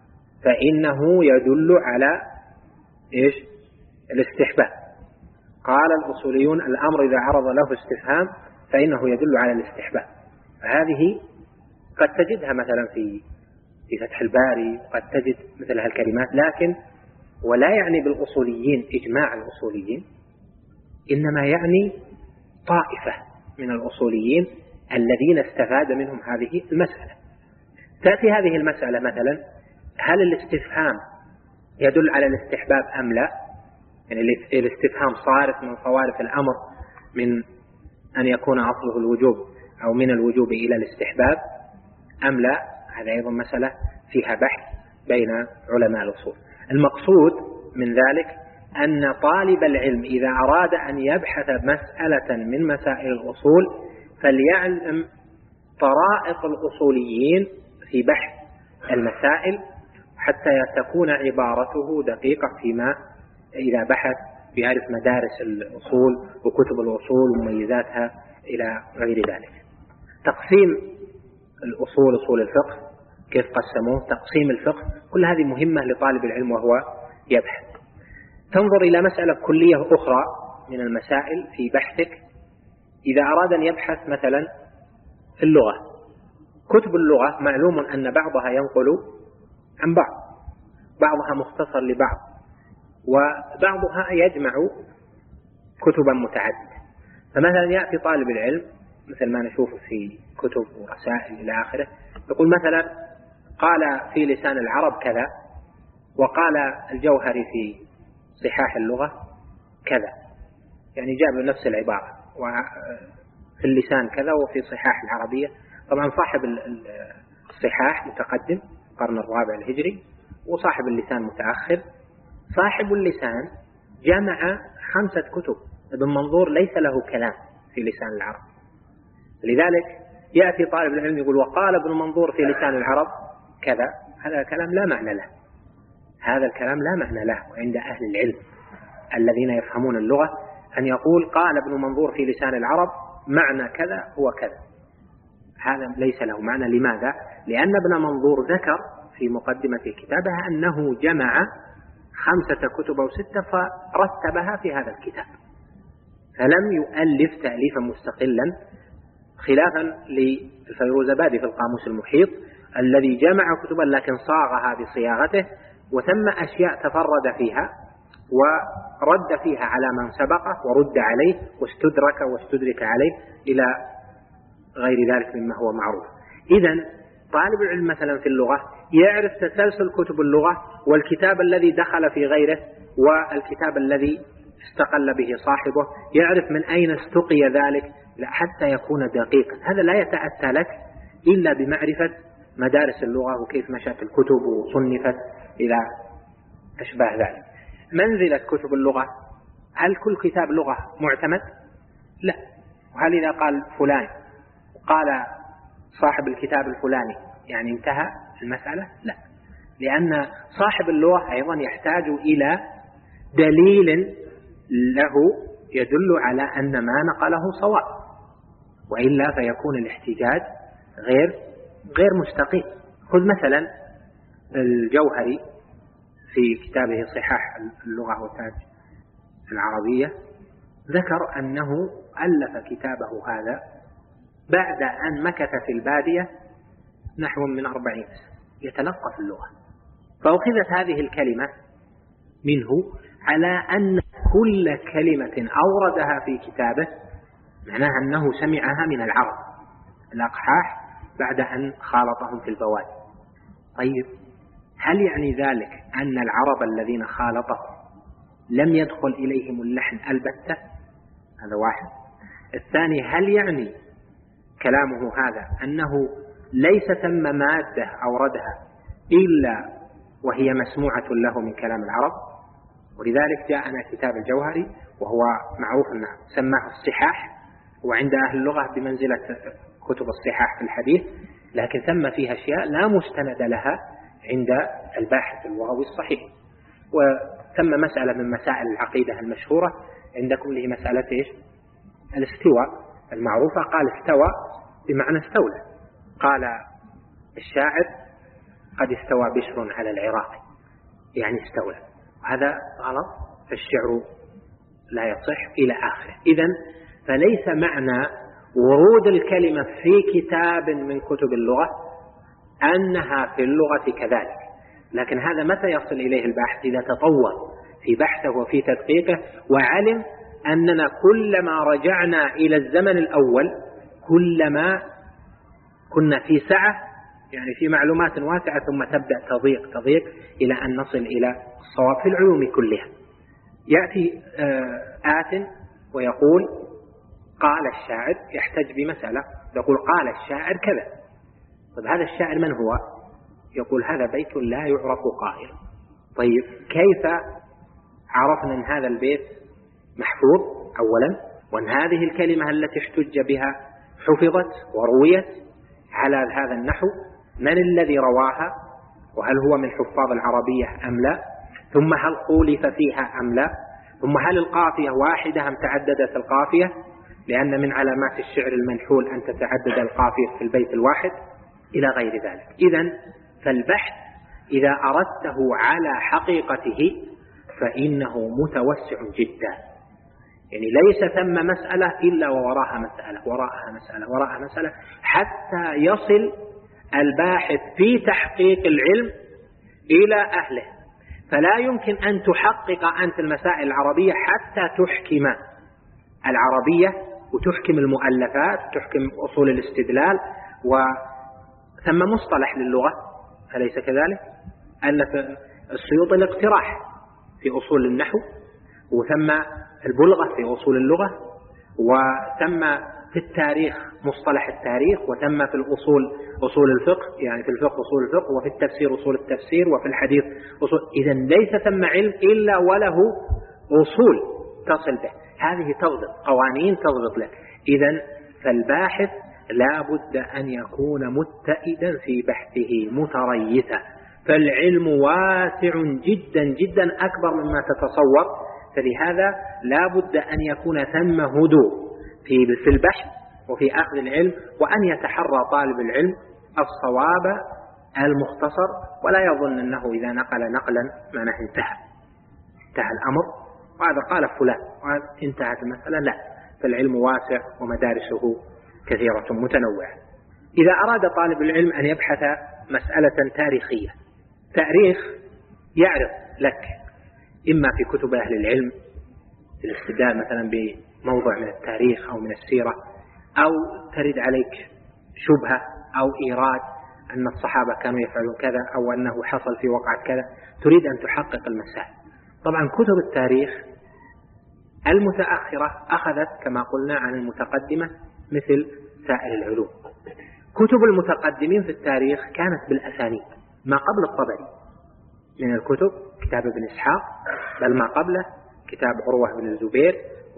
فإنه يدل على إيش؟ الاستحباب. قال الأصوليون الأمر إذا عرض له استفهام فإنه يدل على الاستحباب. فهذه قد تجدها مثلا في فتح الباري، قد تجد مثل هالكلمات، لكن ولا يعني بالأصوليين إجماع الأصوليين، إنما يعني طائفة من الأصوليين الذين استفاد منهم هذه المسألة. تأتي هذه المسألة مثلا هل الاستفهام يدل على الاستحباب أم لا، يعني الاستفهام صارف من صوارف الأمر من أن يكون أصله الوجوب أو من الوجوب إلى الاستحباب أم لا، هذا أيضا مسألة فيها بحث بين علماء الأصول. المقصود من ذلك أن طالب العلم إذا أراد أن يبحث مسألة من مسائل الأصول فليعلم طرائق الأصوليين في بحث المسائل حتى تكون عبارته دقيقة فيما إذا بحث بيعرف مدارس الأصول وكتب الأصول ومميزاتها إلى غير ذلك. تقسيم الأصول، أصول الفقه كيف قسموه، تقسيم الفقه، كل هذه مهمة لطالب العلم وهو يبحث. تنظر إلى مسألة كلية أخرى من المسائل في بحثك. إذا أراد أن يبحث مثلا في اللغة، كتب اللغة معلوم أن بعضها ينقل عن بعضها مختصر لبعض، وبعضها يجمع كتبا متعددة. فمثلا يأتي طالب العلم مثل ما نشوف في كتب ورسائل إلى آخره، يقول مثلا قال في لسان العرب كذا، وقال الجوهري في صحاح اللغة كذا، يعني جاب نفس العبارة، وفي اللسان كذا وفي صحاح العربية. طبعا صاحب الصحاح متقدم القرن الرابع الهجري، وصاحب اللسان متأخر. صاحب اللسان جمع 5 كتب، ابن منظور ليس له كلام في لسان العرب، لذلك يأتي طالب العلم يقول وقال ابن منظور في لسان العرب كذا، هذا الكلام لا معنى له، هذا الكلام لا معنى له. وعند أهل العلم الذين يفهمون اللغة أن يقول قال ابن منظور في لسان العرب معنى كذا هو كذا، هذا ليس له معنى. لماذا؟ لأن ابن منظور ذكر في مقدمة كتابها أنه جمع 5 كتب أو 6 فرتبها في هذا الكتاب، فلم يؤلف تأليفا مستقلا، خلافا للفيروزبادي في القاموس المحيط الذي جمع كتبا لكن صاغها بصياغته، وثم أشياء تفرد فيها ورد فيها على من سبقه ورد عليه واستدرك عليه إلى غير ذلك مما هو معروف. إذن طالب العلم مثلا في اللغة يعرف تسلسل كتب اللغة والكتاب الذي دخل في غيره والكتاب الذي استقل به صاحبه، يعرف من أين استقي ذلك حتى يكون دقيقا. هذا لا يتأتى لك إلا بمعرفة مدارس اللغة وكيف مشت الكتب وصنفت إلى أشباه ذلك. منزلة كتب اللغة، هل كل كتاب لغة معتمد؟ لا. وهل إذا قال فلان قال صاحب الكتاب الفلاني يعني انتهى المسألة؟ لا، لأن صاحب اللغة أيضا يحتاج إلى دليل له يدل على أن ما نقله صواب. وإلا فيكون الاحتجاج غير مستقيم. خذ مثلا الجوهري في كتابه صحاح اللغة وتاج العربية، ذكر أنه ألف كتابه هذا بعد أن مكث في البادية نحو من 40 سنة يتلقف اللغة، فأخذت هذه الكلمة منه على أن كل كلمة أوردها في كتابه معناها أنه سمعها من العرب الأقحاح بعد أن خالطهم في البوادي. طيب هل يعني ذلك أن العرب الذين خالطهم لم يدخل إليهم اللحن البتة؟ هذا واحد. الثاني، هل يعني كلامه هذا أنه ليس ثم مادة أوردها إلا وهي مسموعة له من كلام العرب؟ ولذلك جاءنا كتاب الجوهري وهو معروف أنه سماه الصحاح، وعند أهل اللغة بمنزلة كتب الصحاح في الحديث، لكن ثم فيها أشياء لا مستند لها عند الباحث اللغوي الصحيح. وثم مسألة من مسائل العقيدة المشهورة عندكم اللي هي مسألة إيش؟ الاستواء المعروفة. قال استوى بمعنى استولى. قال الشاعر قد استوى بشر على العراق، يعني استولى. هذا غلط، فالشعر لا يصح إلى آخره. إذن فليس معنى ورود الكلمة في كتاب من كتب اللغة أنها في اللغة كذلك، لكن هذا متى يصل إليه الباحث؟ إذا تطور في بحثه وفي تدقيقه وعلم أننا كلما رجعنا إلى الزمن الأول كلما كنا في سعة، يعني في معلومات واسعة، ثم تبدأ تضيق إلى أن نصل إلى الصواب في العلوم كلها. يأتي آت ويقول قال الشاعر، يحتج بمسألة، يقول قال الشاعر كذا. طيب هذا الشاعر من هو؟ يقول هذا بيت لا يعرف قائل. طيب كيف عرفنا أن هذا البيت محفوظ أولا، وأن هذه الكلمة التي احتج بها حفظت ورويت على هذا النحو؟ من الذي رواها؟ وهل هو من حفاظ العربية أم لا؟ ثم هل خولف فيها أم لا؟ ثم هل القافية واحدة أم تعددت القافية؟ لأن من علامات الشعر المنحول أن تتعدد القافية في البيت الواحد إلى غير ذلك. إذن فالبحث إذا أردته على حقيقته فإنه متوسع جدا، يعني ليس ثم مسألة إلا ووراها مسألة وراءها مسألة وراءها مسألة، حتى يصل الباحث في تحقيق العلم إلى أهله. فلا يمكن أن تحقق أنت المسائل العربية حتى تحكم العربية وتحكم المؤلفات وتحكم أصول الاستدلال، وثم مصطلح للغة، أليس كذلك؟ أن السيوطي الاقتراح في أصول النحو، وثم البلغة في أصول اللغة، وثم في التاريخ مصطلح التاريخ، وثم في الأصول أصول الفقه، يعني في الفقه أصول الفقه، وفي التفسير أصول التفسير، وفي الحديث أصول. إذن ليس ثم علم إلا وله أصول تصل به، هذه تضبط قوانين تضبط له. إذن فالباحث لا بد أن يكون متئدا في بحثه متريثا، فالعلم واسع جدا جدا أكبر مما تتصور. فلهذا لا بد أن يكون ثم هدوء في البحث وفي أخذ العلم، وأن يتحرى طالب العلم الصواب المختصر، ولا يظن أنه إذا نقل نقلا معناه انتهى الأمر، وهذا قال فلان وانتهت المسألة. لا، فالعلم واسع ومدارسه كثيرة متنوعة. إذا أراد طالب العلم أن يبحث مسألة تاريخية، تاريخ يعرض لك إما في كتب أهل العلم الاستدلال مثلا بموضوع من التاريخ أو من السيرة، أو ترد عليك شبهة أو إيراد أن الصحابة كانوا يفعلون كذا، أو أنه حصل في وقعة كذا، تريد أن تحقق المسائل. طبعا كتب التاريخ المتأخرة أخذت كما قلنا عن المتقدمة مثل سائر العلوم. كتب المتقدمين في التاريخ كانت بالأسانيد ما قبل الطبري من الكتب، كتاب ابن إسحاق، بل ما قبله كتاب عروة بن الزبير،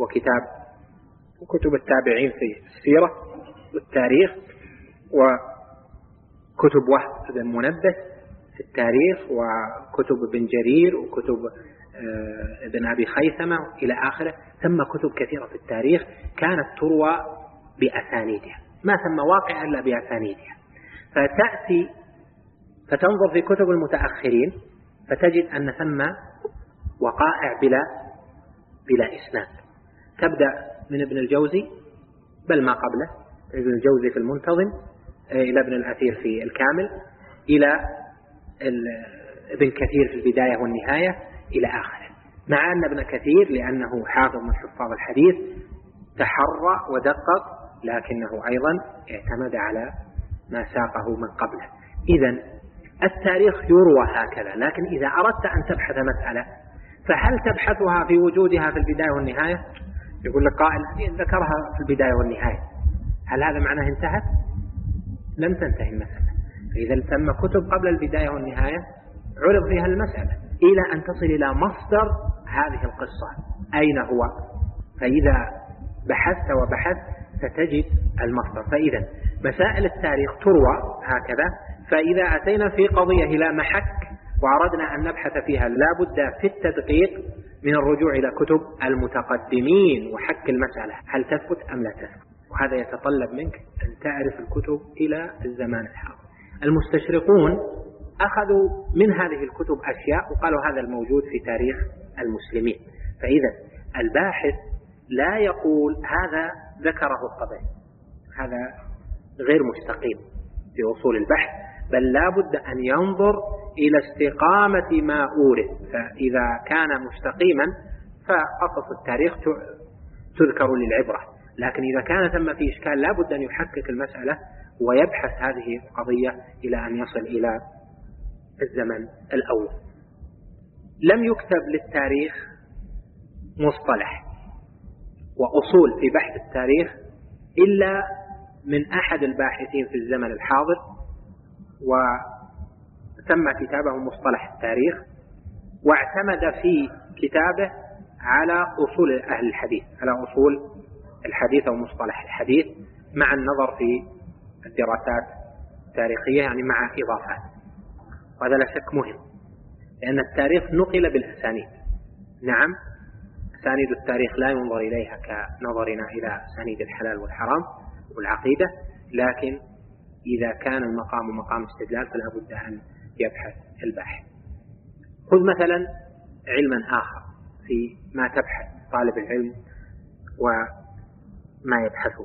وكتب التابعين في السيرة والتاريخ، وكتب وهب بن منبه في التاريخ، وكتب ابن جرير، وكتب ابن أبي خيثمة إلى آخره. ثم كتب كثيرة في التاريخ كانت تروى بأسانيدها، ما ثم واقع إلا بأسانيدها. فتأتي فتنظر في كتب المتأخرين فتجد أن ثم وقائع بلا إسناد، تبدأ من ابن الجوزي بل ما قبله، ابن الجوزي في المنتظم، إلى ابن الأثير في الكامل، إلى ابن كثير في البداية والنهاية إلى آخره. مع أن ابن كثير لأنه حافظ من حفاظ الحديث تحرى ودقق، لكنه أيضا اعتمد على ما ساقه من قبله. إذن التاريخ يروى هكذا، لكن إذا أردت أن تبحث مسألة فهل تبحثها في وجودها في البداية والنهاية؟ يقول لك قائل ذكرها في البداية والنهاية، هل هذا معناه انتهت؟ لم تنتهي المسألة. فإذا تم كتب قبل البداية والنهاية عرض فيها المسألة إلى أن تصل إلى مصدر هذه القصة أين هو، فإذا بحثت وبحثت ستجد المصدر. فإذا مسائل التاريخ تروى هكذا. فإذا أتينا في قضية إلى محك وأردنا أن نبحث فيها لا بد في التدقيق من الرجوع إلى كتب المتقدمين وحك المسألة هل تثبت أم لا تثبت، وهذا يتطلب منك أن تعرف الكتب إلى الزمان الحاضر. المستشرقون أخذوا من هذه الكتب أشياء وقالوا هذا الموجود في تاريخ المسلمين. فإذا الباحث لا يقول هذا ذكره الطبري، هذا غير مستقيم في أصول البحث، بل لا بد أن ينظر إلى استقامة ما أورد. فإذا كان مستقيما فقصص التاريخ تذكر للعبرة، لكن إذا كان ثم في إشكال لا بد أن يحقق المسألة ويبحث هذه القضية إلى أن يصل إلى الزمن الأول. لم يكتب للتاريخ مصطلح وأصول في بحث التاريخ إلا من أحد الباحثين في الزمن الحاضر، وسمى كتابه مصطلح التاريخ، واعتمد في كتابه على أصول أهل الحديث، على أصول الحديث أو مصطلح الحديث، مع النظر في الدراسات التاريخية يعني مع إضافات. وهذا لا شك مهم، لأن التاريخ نقل بالأسانيد. نعم أسانيد التاريخ لا ينظر إليها كنظرنا إلى أسانيد الحلال والحرام والعقيدة، لكن إذا كان المقام مقام استدلال فلا بد أن يبحث الباحث. خذ مثلا علما آخر في ما تبحث طالب العلم وما يبحثه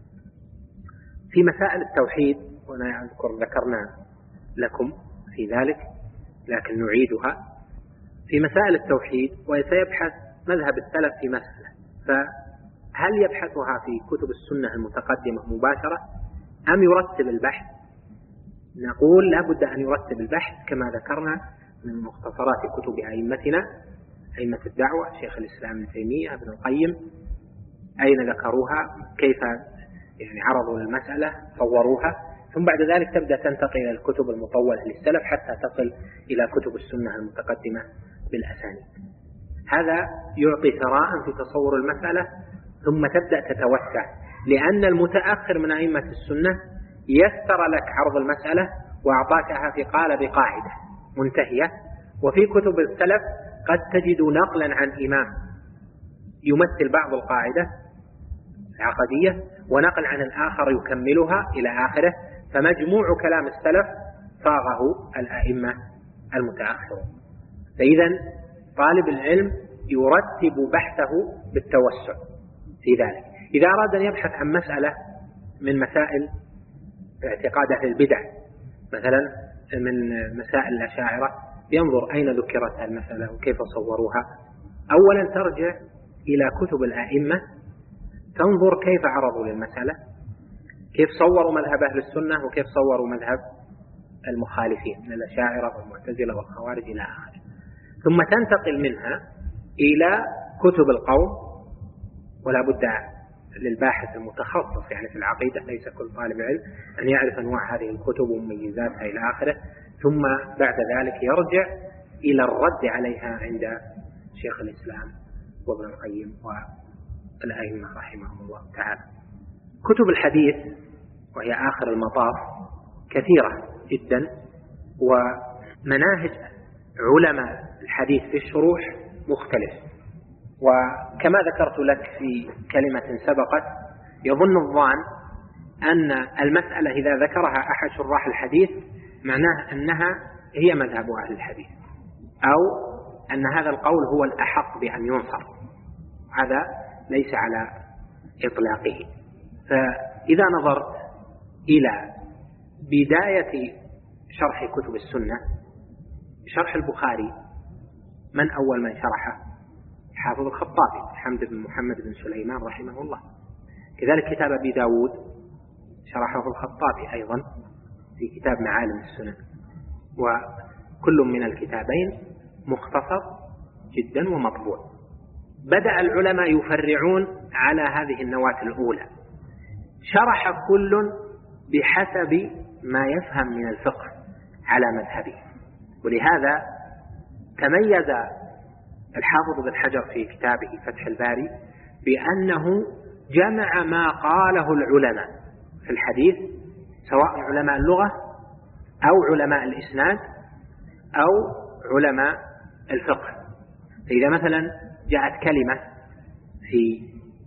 في مسائل التوحيد، وأنا ذكرنا لكم في ذلك لكن نعيدها. في مسائل التوحيد وسيبحث مذهب السلف في مسألة، فهل يبحثها في كتب السنة المتقدمة مباشرة أم يرتب البحث؟ نقول لا بد أن يرتب البحث كما ذكرنا من مختصرات كتب أئمتنا، أئمة الدعوة، شيخ الإسلام ابن تيمية، ابن القيم، أين ذكروها، كيف يعني عرضوا المسألة، صوروها، ثم بعد ذلك تبدأ تنتقل إلى الكتب المطولة للسلف حتى تصل إلى كتب السنة المتقدمة بالأسانيد. هذا يعطي ثراء في تصور المسألة، ثم تبدأ تتوسع، لأن المتأخر من أئمة السنة يسر لك عرض المسألة وأعطاكها في قالب قاعدة منتهية. وفي كتب السلف قد تجد نقلا عن إمام يمثل بعض القاعدة العقدية ونقل عن الآخر يكملها إلى آخره، فمجموع كلام السلف صاغه الأئمة المتأخرون. فإذا طالب العلم يرتب بحثه بالتوسع في ذلك. إذا أراد أن يبحث عن مسألة من مسائل اعتقاد أهل البدع، مثلا من مسائل الأشاعرة، ينظر أين ذكرت المسألة وكيف صوروها. أولا ترجع إلى كتب الأئمة، تنظر كيف عرضوا للمسألة، كيف صوروا مذهب أهل السنة وكيف صوروا مذهب المخالفين من الأشاعرة والمعتزلة والخوارج إلى آخره. ثم تنتقل منها إلى كتب القوم، ولا بد للباحث المتخصص يعني في العقيدة، ليس كل طالب علم، أن يعرف أنواع هذه الكتب ومميزاتها إلى آخره. ثم بعد ذلك يرجع إلى الرد عليها عند شيخ الإسلام وابن القيم والأئمة رحمهم الله تعالى. كتب الحديث وهي آخر المطاف كثيرة جدا، ومناهج علماء الحديث في الشروح مختلف. وكما ذكرت لك في كلمة سبقت يظن الظان أن المسألة إذا ذكرها أحد شراح الحديث معناه أنها هي مذهب أهل الحديث، أو أن هذا القول هو الأحق بأن ينصر. هذا ليس على إطلاقه. فإذا نظرت إلى بداية شرح كتب السنة، شرح البخاري من أول من شرحه؟ حافظ الخطابي حمد بن محمد بن سليمان رحمه الله. كذلك كتاب أبي داود شرحه الخطابي أيضا في كتاب معالم السنن، وكل من الكتابين مختصر جدا ومطبوع. بدأ العلماء يفرعون على هذه النواة الأولى، شرح كل بحسب ما يفهم من الفقه على مذهبه. ولهذا تميز الحافظ بن حجر في كتابه فتح الباري بأنه جمع ما قاله العلماء في الحديث، سواء علماء اللغة أو علماء الإسناد أو علماء الفقه. فإذا مثلا جاءت كلمة في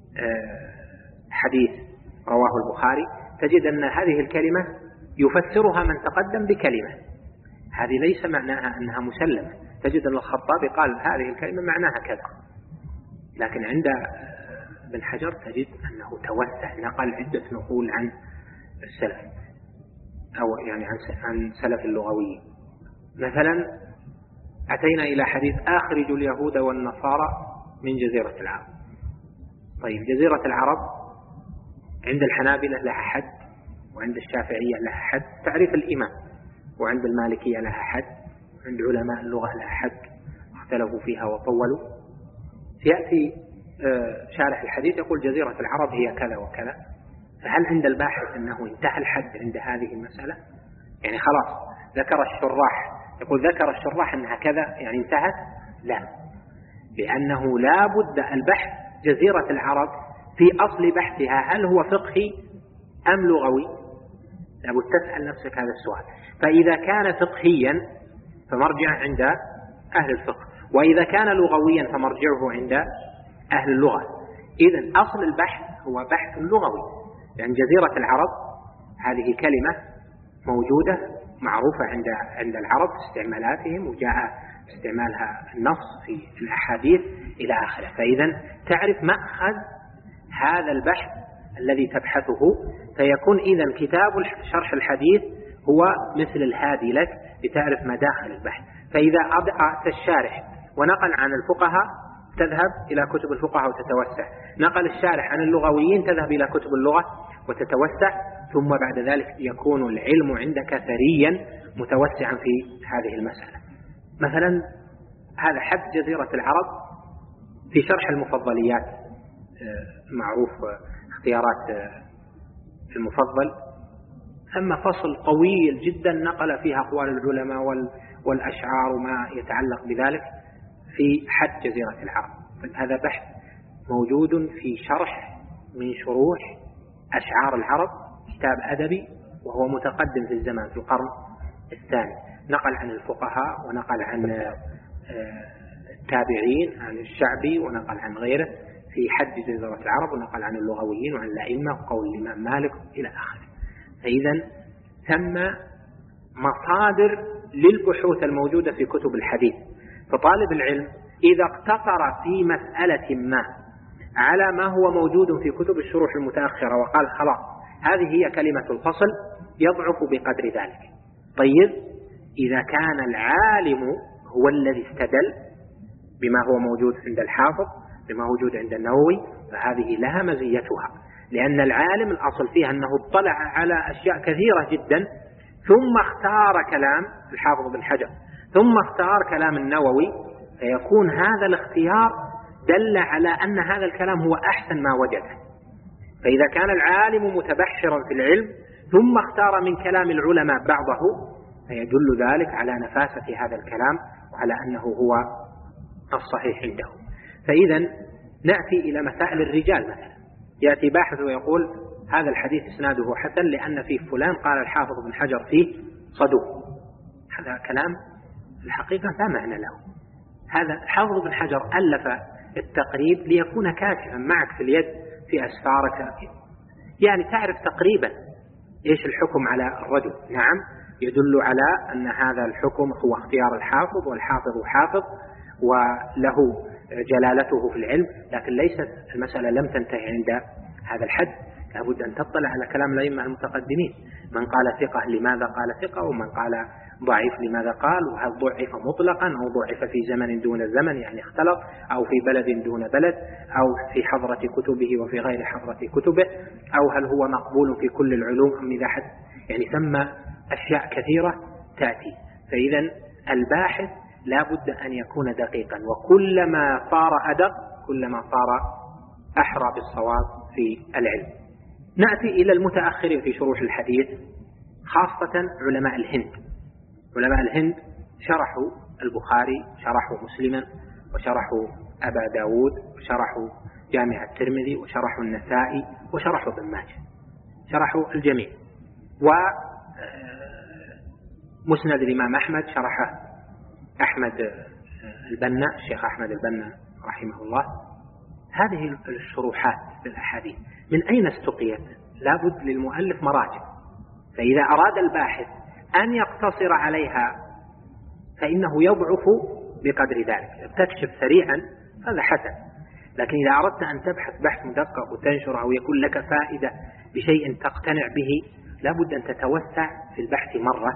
حديث رواه البخاري تجد أن هذه الكلمة يفسرها من تقدم بكلمة، هذه ليس معناها أنها مسلمة. تجد أن الخطابي قال هذه الكلمة معناها كذا، لكن عند ابن حجر تجد أنه توسع، نقل عدة نقول عن السلف، أو يعني عن سلف اللغويين. مثلا أتينا إلى حديث آخرجوا اليهود والنصارى من جزيرة العرب. طيب جزيرة العرب عند الحنابلة لها حد، وعند الشافعية لها حد تعريف الإمام، وعند المالكية لها حد، وعند علماء اللغة لها حد اختلفوا فيها وطولوا. يأتي شارح الحديث يقول جزيرة العرب هي كذا وكذا، فهل عند الباحث أنه انتهى الحد عند هذه المسألة؟ يعني خلاص ذكر الشراح، يقول ذكر الشراح أنها كذا يعني انتهت؟ لا، لأنه لا بد البحث جزيرة العرب في أصل بحثها هل هو فقهي أم لغوي؟ لابد تسأل نفسك هذا السؤال. فإذا كان فقهيا فمرجع عند أهل الفقه، وإذا كان لغويا فمرجعه عند أهل اللغة. إذن أصل البحث هو بحث لغوي، لأن جزيرة العرب هذه كلمة موجودة معروفة عند العرب في استعمالاتهم، وجاء استعمالها النص في الأحاديث إلى آخره. فإذا تعرف مأخذ هذا البحث الذي تبحثه، فيكون إذن كتاب شرح الحديث هو مثل الهادي لك لتعرف مداخل البحث. فإذا أضعت الشارح ونقل عن الفقهاء تذهب إلى كتب الفقهاء وتتوسع، نقل الشارح عن اللغويين تذهب إلى كتب اللغة وتتوسع، ثم بعد ذلك يكون العلم عندك ثريا متوسعا في هذه المسألة. مثلا هذا حد جزيرة العرب في شرح المفضليات، معروف اختيارات المفضل، ثم فصل طويل جدا نقل فيها أقوال العلماء والأشعار وما يتعلق بذلك في حد جزيرة العرب. هذا بحث موجود في شرح من شروح أشعار العرب، كتاب أدبي وهو متقدم في الزمان في القرن الثاني، نقل عن الفقهاء ونقل عن التابعين، عن الشعبي ونقل عن غيره في حد جزيرة العرب، ونقل عن اللغويين وعن الأئمة وقول الإمام مالك إلى آخره. فإذا ثم مصادر للبحوث الموجودة في كتب الحديث. فطالب العلم إذا اقتصر في مسألة ما على ما هو موجود في كتب الشروح المتأخرة وقال خلاص هذه هي كلمة الفصل، يضعف بقدر ذلك. طيب إذا كان العالم هو الذي استدل بما هو موجود عند الحافظ، بما موجود عند النووي، فهذه لها مزيتها، لأن العالم الأصل فيها أنه اطلع على أشياء كثيرة جدا ثم اختار كلام الحافظ بن حجر، ثم اختار كلام النووي، فيكون هذا الاختيار دل على أن هذا الكلام هو أحسن ما وجده. فإذا كان العالم متبحرا في العلم ثم اختار من كلام العلماء بعضه، فيدل ذلك على نفاسة هذا الكلام وعلى أنه هو الصحيح عنده. فإذا نأتي إلى مسائل الرجال. مثلا يأتي باحث ويقول هذا الحديث إسناده حسن لأن فيه فلان قال الحافظ بن حجر فيه صدوق. هذا كلام الحقيقة لا معنى له. هذا الحافظ بن حجر ألف التقريب ليكون كاتبا معك في اليد في أسفارك يعني تعرف تقريبا إيش الحكم على الرجل. نعم، يدل على أن هذا الحكم هو اختيار الحافظ، والحافظ حافظ وله جلالته في العلم، لكن ليست المسألة لم تنتهي عند هذا الحد. لابد أن تطلع على كلام الأئمة المتقدمين، من قال ثقة لماذا قال ثقة، ومن قال ضعيف لماذا قال، وهل ضعف مطلقا أو ضعف في زمن دون زمن يعني اختلط، أو في بلد دون بلد، أو في حضرة كتبه وفي غير حضرة كتبه، أو هل هو مقبول في كل العلوم أم إذا حد، يعني ثم أشياء كثيرة تأتي. فإذا الباحث لا بد أن يكون دقيقا، وكلما صار أدق كلما صار أحرى بالصواب في العلم. نأتي إلى المتأخرين في شروح الحديث، خاصة علماء الهند. علماء الهند شرحوا البخاري، شرحوا مسلما، وشرحوا أبا داود، وشرحوا جامع الترمذي، وشرحوا النسائي، وشرحوا ابن ماجه، شرحوا الجميع. ومسند الإمام أحمد شرحه أحمد البنا، الشيخ أحمد البنا رحمه الله. هذه الشروحات للأحاديث من أين استقيت؟ لابد للمؤلف مراجع، فإذا أراد الباحث أن يقتصر عليها فإنه يضعف بقدر ذلك. تكشف سريعا هذا حسن، لكن إذا أردت أن تبحث بحث مدقق وتنشر أو يكون لك فائدة بشيء تقتنع به، لابد أن تتوسع في البحث مرة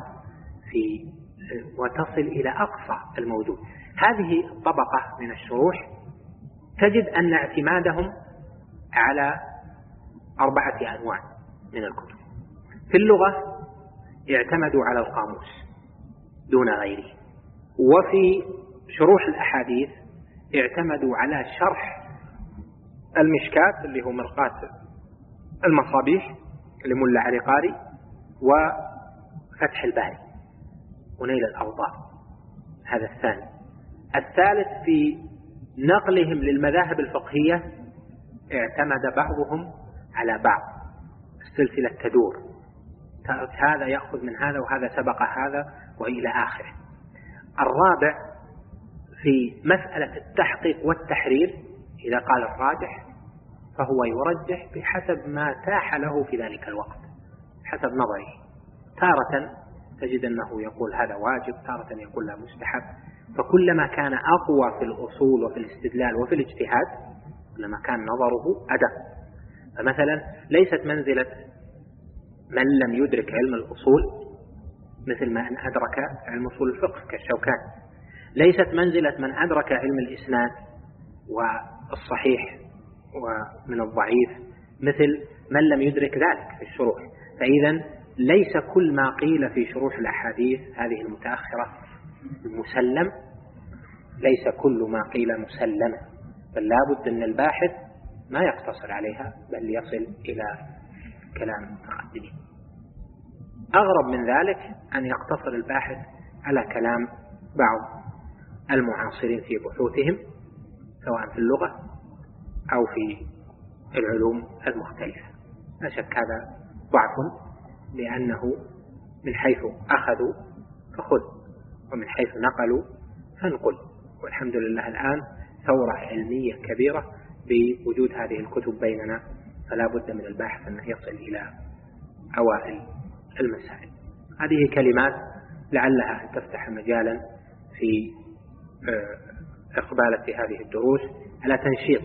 وتصل إلى أقصى الموجود. هذه الطبقة من الشروح تجد أن اعتمادهم على 4 أنواع من الكتب. في اللغة اعتمدوا على القاموس دون غيره، وفي شروح الأحاديث اعتمدوا على شرح المشكات اللي هو مرقاة المصابيح لملا علي قاري، وفتح الباري ونيل الأوطار. هذا الثاني. الثالث في نقلهم للمذاهب الفقهية اعتمد بعضهم على بعض، السلسلة تدور، هذا يأخذ من هذا وهذا سبق هذا وإلى آخره. الرابع في مسألة التحقيق والتحرير، إذا قال الراجح فهو يرجح بحسب ما تاح له في ذلك الوقت حسب نظره. تارة تجد أنه يقول هذا واجب، تارة يقول لا مستحب. فكلما كان أقوى في الأصول وفي الاستدلال وفي الاجتهاد كلما كان نظره أدق. فمثلا ليست منزلة من لم يدرك علم الأصول مثل ما أن أدرك علم أصول الفقه كالشوكاني، ليست منزلة من أدرك علم الإسناد والصحيح ومن الضعيف مثل من لم يدرك ذلك في الشروح. فإذا ليس كل ما قيل في شروح الأحاديث هذه المتأخرة مسلم، ليس كل ما قيل مسلما، بل لا بد أن الباحث ما يقتصر عليها بل يصل إلى كلام المتقدمين. أغرب من ذلك أن يقتصر الباحث على كلام بعض المعاصرين في بحوثهم سواء في اللغة أو في العلوم المختلفة. لا شك هذا ضعف، لأنه من حيث أخذوا فخذ، ومن حيث نقلوا فانقل. والحمد لله الآن ثورة علمية كبيرة بوجود هذه الكتب بيننا، فلا بد من الباحث أن يصل إلى أوائل المسائل. هذه كلمات لعلها أن تفتح مجالا في إقبالة هذه الدروس على تنشيط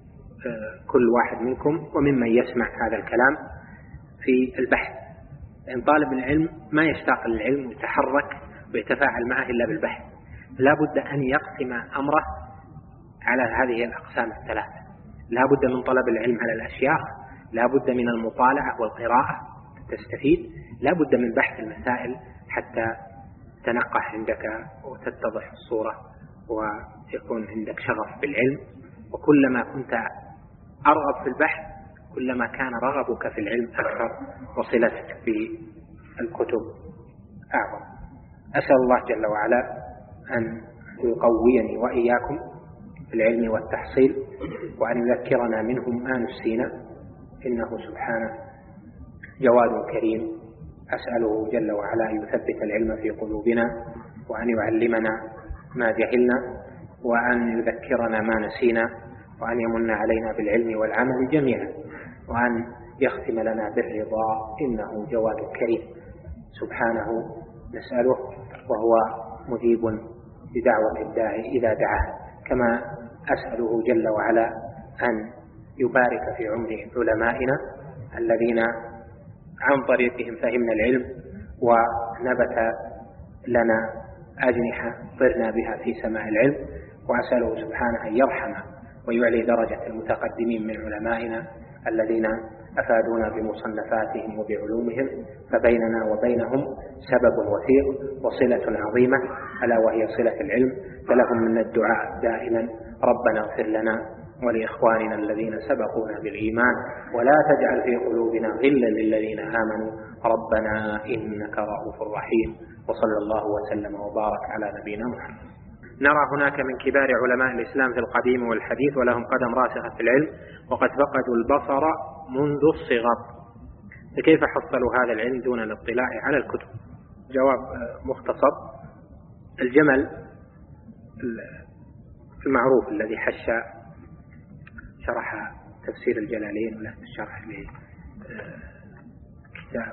كل واحد منكم وممن يسمع هذا الكلام في البحث. لأن طالب العلم ما يشتاق للعلم ويتحرك ويتفاعل معه إلا بالبحث، لا بد أن يقسم أمره على هذه الأقسام الثلاثة. لا بد من طلب العلم على الأشياخ، لا بد من المطالعة والقراءة تستفيد، لا بد من بحث المسائل حتى تنقح عندك وتتضح الصورة ويكون عندك شغف بالعلم. وكلما كنت أرغب في البحث كلما كان رغبك في العلم أكثر وصلتك بالكتب أعظم. أسأل الله جل وعلا أن يقويني وإياكم في العلم والتحصيل، وأن يذكرنا منهم ما نسينا، إنه سبحانه جواد كريم. أسأله جل وعلا أن يثبت العلم في قلوبنا، وأن يعلمنا ما جهلنا، وأن يذكرنا ما نسينا، وأن يمن علينا بالعلم والعمل جميعا، وأن يختم لنا بالرضا، إنه جواد كريم سبحانه نسأله، وهو مجيب لدعوة الداعي إذا دعاه. كما أسأله جل وعلا أن يبارك في عمر علمائنا الذين عن طريقهم فهمنا العلم ونبت لنا أجنحة طرنا بها في سماع العلم، وأسأله سبحانه أن يرحم ويعلي درجة المتقدمين من علمائنا الذين أفادونا بمصنفاتهم وبعلومهم، فبيننا وبينهم سبب وثيق وصلة عظيمة ألا وهي صلة العلم، فلهم من الدعاء دائما ربنا اغفر لنا ولإخواننا الذين سبقونا بالإيمان ولا تجعل في قلوبنا غلا للذين آمنوا ربنا إنك رؤوف رحيم، وصلى الله وسلم وبارك على نبينا محمد. نرى هناك من كبار علماء الإسلام في القديم والحديث ولهم قدم راسخة في العلم وقد فقدوا البصر منذ الصغر، فكيف حصلوا هذا العلم دون الاطلاع على الكتب؟ جواب مختصر: الجمل المعروف الذي حش شرح تفسير الجلالين وله الشرح لكتاب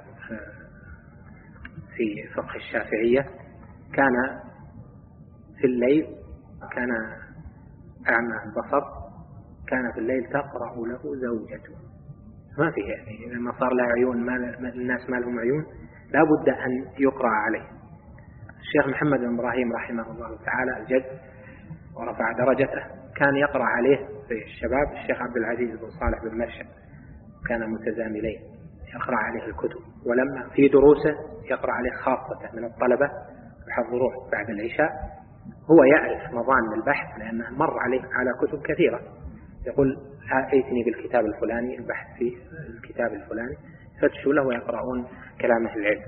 في فقه الشافعية كان في الليل، كان أعمى البصر، كان في الليل تقرأ له زوجته، ما فيه يعني لما صار له عيون الناس ما لهم عيون لا بد أن يقرأ عليه. الشيخ محمد بن إبراهيم رحمه الله تعالى الجد ورفع درجته كان يقرأ عليه في الشباب الشيخ عبد العزيز بن صالح بن مرشد، كان متزاملين يقرأ عليه الكتب، ولما في دروسه يقرأ عليه خاصة من الطلبة يحضروه بعد العشاء، هو يعرف مظان البحث لأنه مر عليه على كتب كثيرة، يقول ائتني بالكتاب الفلاني البحث في الكتاب الفلاني، فتشوا له ويقرؤون كلامه العلم.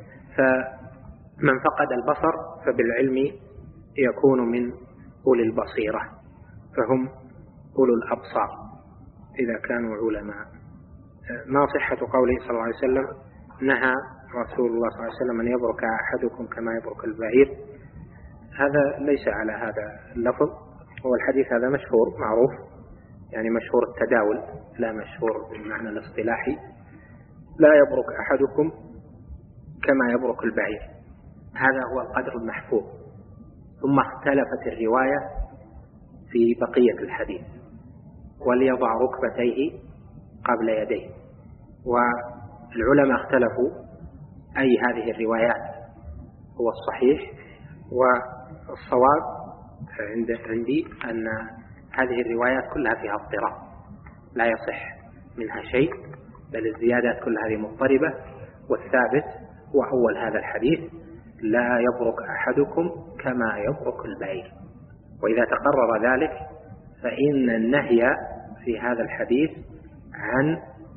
فمن فقد البصر فبالعلم يكون من أولي البصيرة، فهم أولو الأبصار إذا كانوا علماء. ما صحة قوله صلى الله عليه وسلم نهى رسول الله صلى الله عليه وسلم أن يبرك أحدكم كما يبرك البعير؟ هذا ليس على هذا اللفظ، هو الحديث هذا مشهور معروف، يعني مشهور التداول لا مشهور بالمعنى الاصطلاحي، لا يبرك أحدكم كما يبرك البعير، هذا هو القدر المحفوظ. ثم اختلفت الرواية في بقية الحديث: وليضع ركبتيه قبل يديه، والعلماء اختلفوا أي هذه الروايات هو الصحيح، والصواب عندي أن هذه الروايات كلها فيها اضطراب لا يصح منها شيء، بل الزيادات كلها هذه مضطربة، والثابت هو أول هذا الحديث: لا يبرك أحدكم كما يبرك البعير. وإذا تقرر ذلك فإن النهي في هذا الحديث عن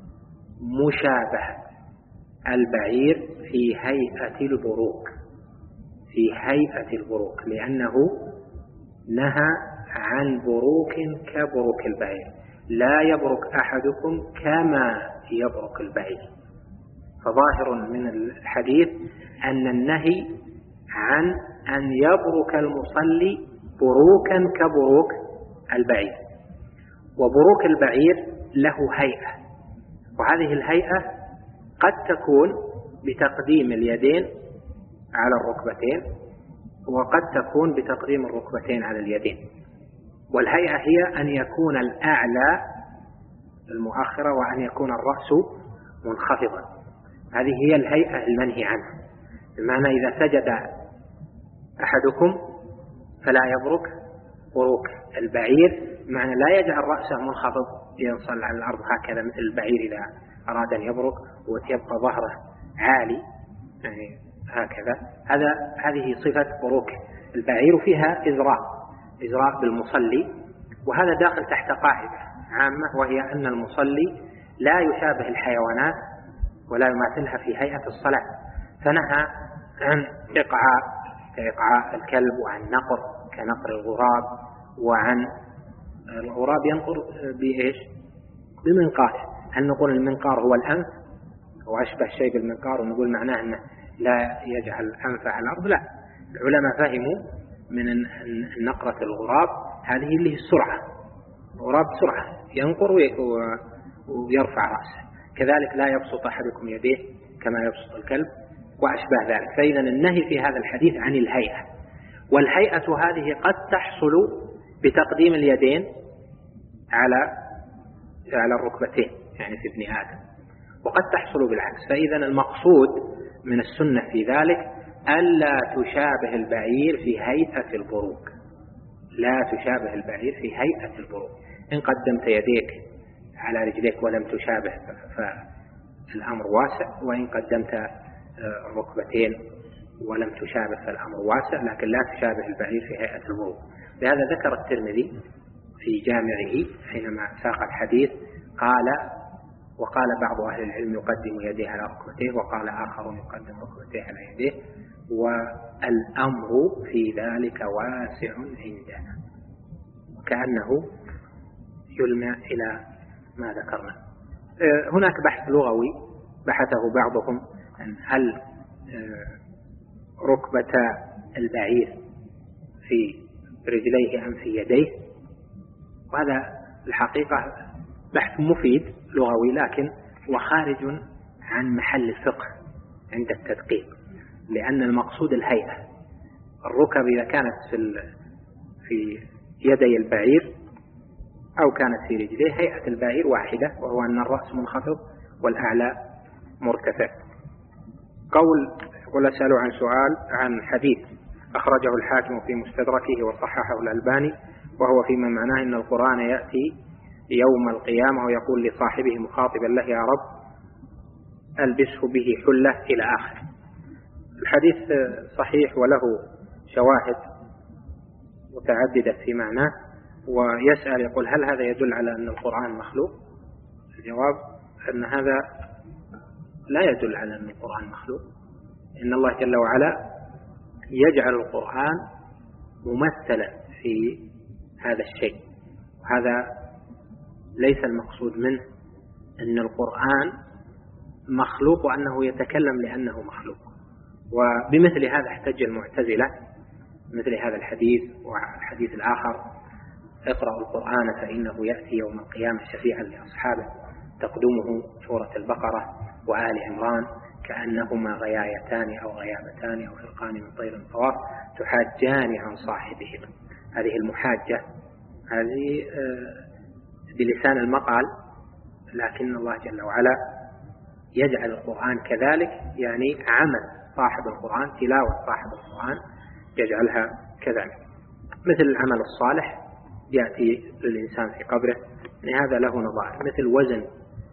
مشابهة البعير في هيئة البروك، في هيئة البروك، لأنه نهى عن بروك كبروك البعير، لا يبرك أحدكم كما يبرك البعير. فظاهر من الحديث أن النهي عن أن يبرك المصلي بروكا كبروك البعير، وبروك البعير له هيئة، وهذه الهيئة قد تكون بتقديم اليدين على الركبتين، وقد تكون بتقديم الركبتين على اليدين، والهيئة هي أن يكون الأعلى المؤخرة وأن يكون الرأس منخفضا، هذه هي الهيئة المنهي عنها. بمعنى إذا سجد أحدكم فلا يبرك بروك البعير، معنى لا يجعل رأسه منخفض ينصل على الأرض هكذا مثل البعير إذا أراد أن يبرك ويبقى ظهره عالي يعني هكذا، هذه صفة بروك البعير، فيها إزراء بالمصلي، وهذا داخل تحت قاعدة عامة، وهي أن المصلي لا يشابه الحيوانات ولا يماثلها في هيئة الصلاة، فنهى عن كإقعاء الكلب، وعن نقر كنقر الغراب، وعن الغراب ينقر بإيش؟ بمنقاره. هل نقول المنقار هو الأنف وأشبه شيء بالمنقار ونقول معناه أنه لا يجعل الأنف على الأرض؟ لا، العلماء فهموا من نقرة الغراب هذه اللي هي السرعة، الغراب سرعة ينقر ويرفع رأسه، كذلك لا يبسط أحدكم يديه كما يبسط الكلب وأشباه ذلك. فإذا النهي في هذا الحديث عن الهيئة، والهيئة هذه قد تحصل بتقديم اليدين على الركبتين يعني في ابن آدم، وقد تحصل بالعكس. فإذا المقصود من السنة في ذلك ألا تشابه البعير في هيئة البروك، لا تشابه البعير في هيئة البروك. إن قدمت يديك على رجليك ولم تشابه فالأمر واسع، وإن قدمت الركبتين ولم تشابه فالأمر واسع، لكن لا تشابه البعير في هيئة البروك. لهذا ذكر الترمذي في جامعه حينما ساق الحديث وقال بعض أهل العلم يقدم يديه على ركبتيه، وقال آخر يقدم ركبتيه على يديه، والأمر في ذلك واسع عندنا، كأنه يلمع إلى ما ذكرنا. هناك بحث لغوي بحثه بعضهم عن هل ركبتا البعير في رجليه أم في يديه، وهذا الحقيقة بحث مفيد لغوي، لكن وخارج عن محل الفقه عند التدقيق، لأن المقصود الهيئة. الركب إذا كانت في يدي البعير أو كانت في رجليه، هيئة البعير واحدة، وهو أن الرأس منخفض والأعلى مرتفع. قول أسأل عن سؤال عن حديث أخرجه الحاكم في مستدركه وصححه الألباني، وهو فيما معناه أن القرآن يأتي يوم القيامة ويقول لصاحبه مخاطبا له يا رب ألبسه به حلة إلى آخر. الحديث صحيح وله شواهد متعددة في معناه. ويسأل يقول هل هذا يدل على أن القرآن مخلوق؟ الجواب أن هذا لا يدل على أن القرآن مخلوق، إن الله جل وعلا يجعل القرآن ممثلا في هذا الشيء، وهذا ليس المقصود منه أن القرآن مخلوق وأنه يتكلم لأنه مخلوق. وبمثل هذا احتج المعتزلة مثل هذا الحديث والحديث الآخر اقرأوا القرآن فإنه يأتي يوم القيامة شفيعا لأصحابه تقدمه سورة البقرة وآل عمران كأنهما غيايتان أو غيابتان أو فرقان من طير صواف تحاجان عن صاحبهما. هذه المحاجة هذه بلسان المقال، لكن الله جل وعلا يجعل القرآن كذلك، يعني عمل صاحب القرآن، تلاوة صاحب القرآن يجعلها كذلك. مثل العمل الصالح يأتي للإنسان في قبره، يعني هذا له نظائر. مثل وزن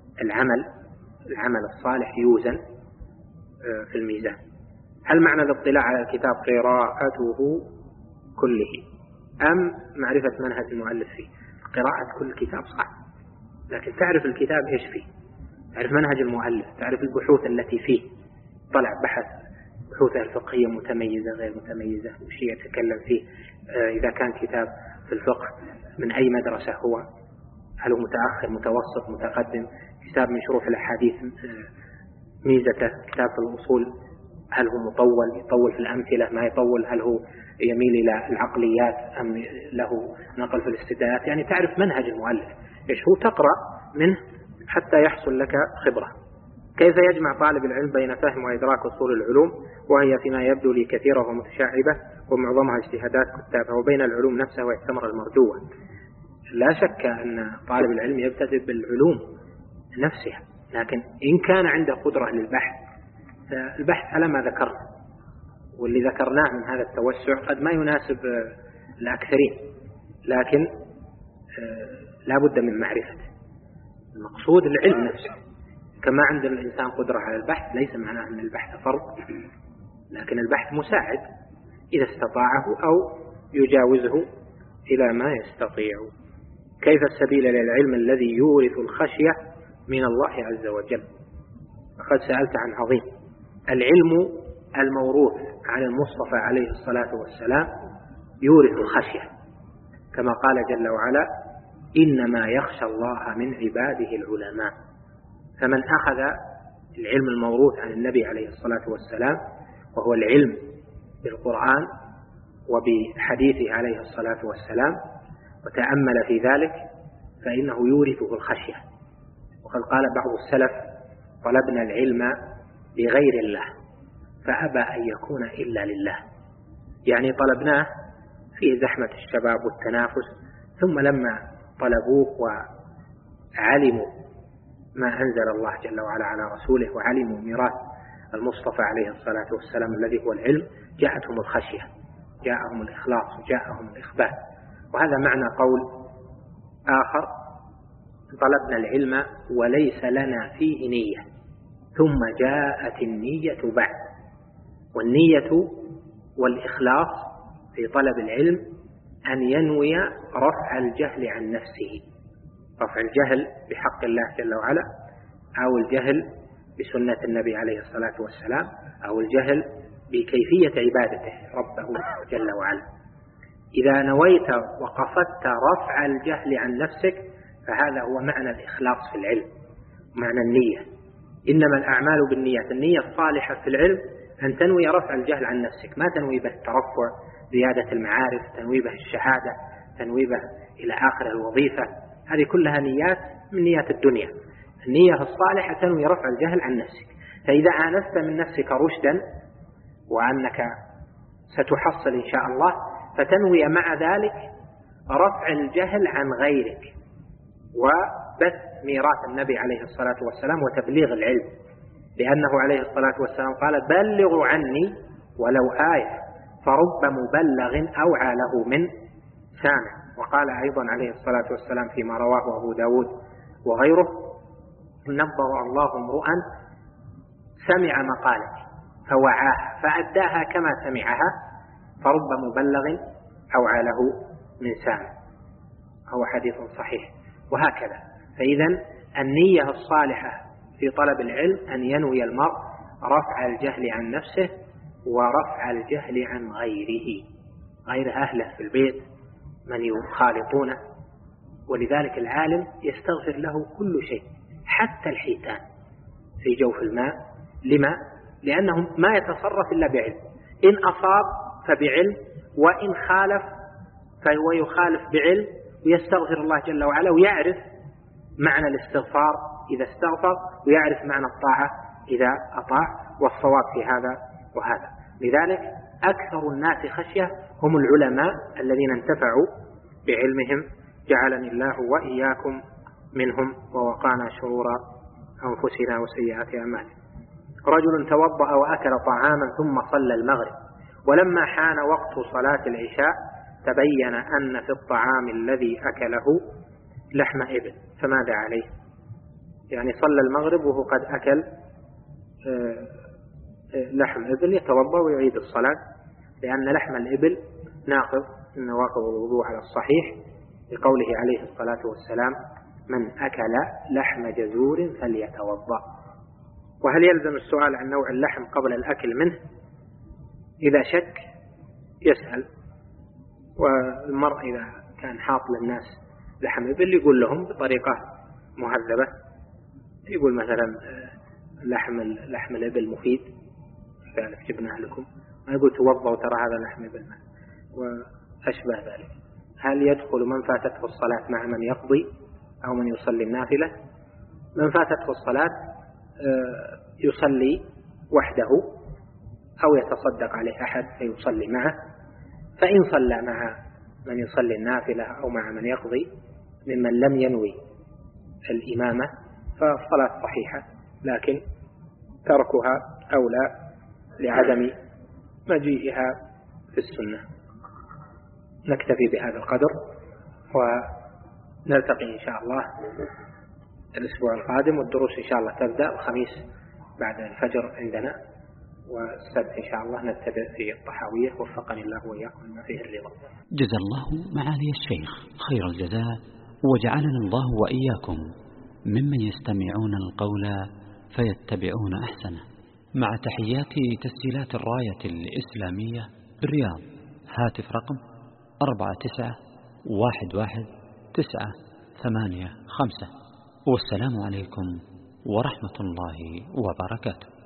العمل الصالح يوزن في الميزان. هل معنى الاطلاع على الكتاب قراءته كله أم معرفة منهج المؤلف فيه؟ قراءة كل كتاب صعب، لكن تعرف الكتاب إيش فيه، تعرف منهج المؤلف، تعرف البحوث التي فيه، طلع بحث بحوثه الفقهية متميزة غير متميزة، وش يتكلم فيه، إذا كان كتاب في الفقه من أي مدرسة هو، هل هو متأخر متوسط متقدم، كتاب من شروح الأحاديث ميزته، كتاب في الأصول هل هو يطول في الأمثلة ما يطول، هل هو يميل إلى العقليات أم له نقل في الاستدلالات، يعني تعرف منهج المؤلف إيش هو، تقرأ منه حتى يحصل لك خبرة. كيف يجمع طالب العلم بين فهم وإدراك أصول العلوم وهي فيما يبدو لي كثيرة ومتشعبة ومعظمها اجتهادات كتابها، وبين العلوم نفسها والثمرة المرجوة؟ لا شك أن طالب العلم يبتدئ بالعلوم نفسها، لكن إن كان عنده قدرة للبحث فالبحث على ما ذكرنا، واللي ذكرناه من هذا التوسع قد ما يناسب الأكثرين، لكن لا بد من معرفته. المقصود العلم نفسه. كما عند الإنسان قدرة على البحث ليس معناه أن البحث فرض، لكن البحث مساعد إذا استطاعه أو يجاوزه إلى ما يستطيع. كيف السبيل للعلم الذي يورث الخشية من الله عز وجل؟ فقد سألت عن عظيم. العلم الموروث عن المصطفى عليه الصلاة والسلام يورث الخشية، كما قال جل وعلا إنما يخشى الله من عباده العلماء. فمن أخذ العلم الموروث عن النبي عليه الصلاة والسلام وهو العلم بالقرآن وبحديثه عليه الصلاة والسلام وتأمل في ذلك فإنه يورثه الخشية. وقد قال بعض السلف طلبنا العلم لغير الله فأبى أن يكون إلا لله، يعني طلبناه في زحمة الشباب والتنافس، ثم لما طلبوه وعلموا ما أنزل الله جل وعلا على رسوله وعلموا ميراث المصطفى عليه الصلاة والسلام الذي هو العلم، جاءتهم الخشية، جاءهم الإخلاص، وجاءهم الإخبات. وهذا معنى قول آخر: طلبنا العلم وليس لنا فيه نية ثم جاءت النية بعد. والنية والإخلاص في طلب العلم أن ينوي رفع الجهل عن نفسه، رفع الجهل بحق الله جل وعلا، أو الجهل بسنة النبي عليه الصلاة والسلام، أو الجهل بكيفية عبادته ربه جل وعلا. إذا نويت وقصدت رفع الجهل عن نفسك فهذا هو معنى الإخلاص في العلم، معنى النية. إنما الأعمال بالنيات. النية الصالحة في العلم أن تنوي رفع الجهل عن نفسك، ما تنوي به الترفع، زيادة المعارف، تنوي به الشهادة، تنوي به إلى آخر الوظيفة. هذه كلها نيات من نيات الدنيا. النية الصالحة تنوي رفع الجهل عن نفسك. فإذا آنست من نفسك رشدا وأنك ستحصل إن شاء الله، فتنوي مع ذلك رفع الجهل عن غيرك وبث ميراث النبي عليه الصلاة والسلام وتبليغ العلم، لأنه عليه الصلاة والسلام قال: بلغوا عني ولو آية فرب مبلغ أوعى له من سامع. وقال أيضا عليه الصلاة والسلام فيما رواه أبو داود وغيره: نبر الله امرؤا سمع مقالتي فوعاها فأداها كما سمعها فرب مبلغ أوعى له من سامع. هو حديث صحيح. وهكذا. فإذا النية الصالحة في طلب العلم أن ينوي المرء رفع الجهل عن نفسه ورفع الجهل عن غيره، غير أهله في البيت من يخالطونه. ولذلك العالم يستغفر له كل شيء حتى الحيتان في جوف الماء. لما؟ لأنه ما يتصرف إلا بعلم. إن أصاب فبعلم، وإن خالف فهو يخالف بعلم، ويستغفر الله جل وعلا، ويعرف معنى الاستغفار إذا استغفر، ويعرف معنى الطاعة إذا أطاع، والصواب في هذا وهذا. لذلك أكثر الناس خشية هم العلماء الذين انتفعوا بعلمهم، جعلني الله وإياكم منهم ووقانا شرور أنفسنا وسيئات أعمالنا. رجل توضأ وأكل طعاما ثم صلى المغرب، ولما حان وقت صلاة العشاء تبين أن في الطعام الذي أكله لحم إبل، فماذا عليه؟ يعني صلى المغرب وهو قد أكل لحم إبل، يتوضأ ويعيد الصلاة، لأن لحم الإبل ناقض من نواقض الوضوء على الصحيح، لقوله عليه الصلاة والسلام: من أكل لحم جزور فليتوضأ. وهل يلزم السؤال عن نوع اللحم قبل الأكل منه؟ إذا شك يسأل. والمرء إذا كان حاط للناس لحم إبل يقول لهم بطريقة مهذبة، يقول مثلا لحم الإبل مفيد فعلا جبناه لكم، ما يقول توضأوا ترى هذا لحم إبل وأشبه ذلك. هل يدخل من فاتته الصلاة مع من يقضي أو من يصلي النافلة؟ من فاتته الصلاة يصلي وحده أو يتصدق عليه أحد فيصلي معه، فإن صلى مع من يصلي النافلة أو مع من يقضي ممن لم ينوي الإمامة فالصلاة صحيحة، لكن تركها أولى لعدم مجيئها في السنة. نكتفي بهذا القدر، ونلتقي إن شاء الله الأسبوع القادم، والدروس إن شاء الله تبدأ الخميس بعد الفجر عندنا، والسبت إن شاء الله نبتدئ في الطحاوية، وفقني الله وإياكم لما فيه الرضا. جزا الله معالي الشيخ خير الجزاء، وجعلنا الله وإياكم ممن يستمعون القول فيتبعون أحسنه. مع تحيات تسجيلات الراية الإسلامية بالرياض، هاتف رقم 49111985. والسلام عليكم ورحمة الله وبركاته.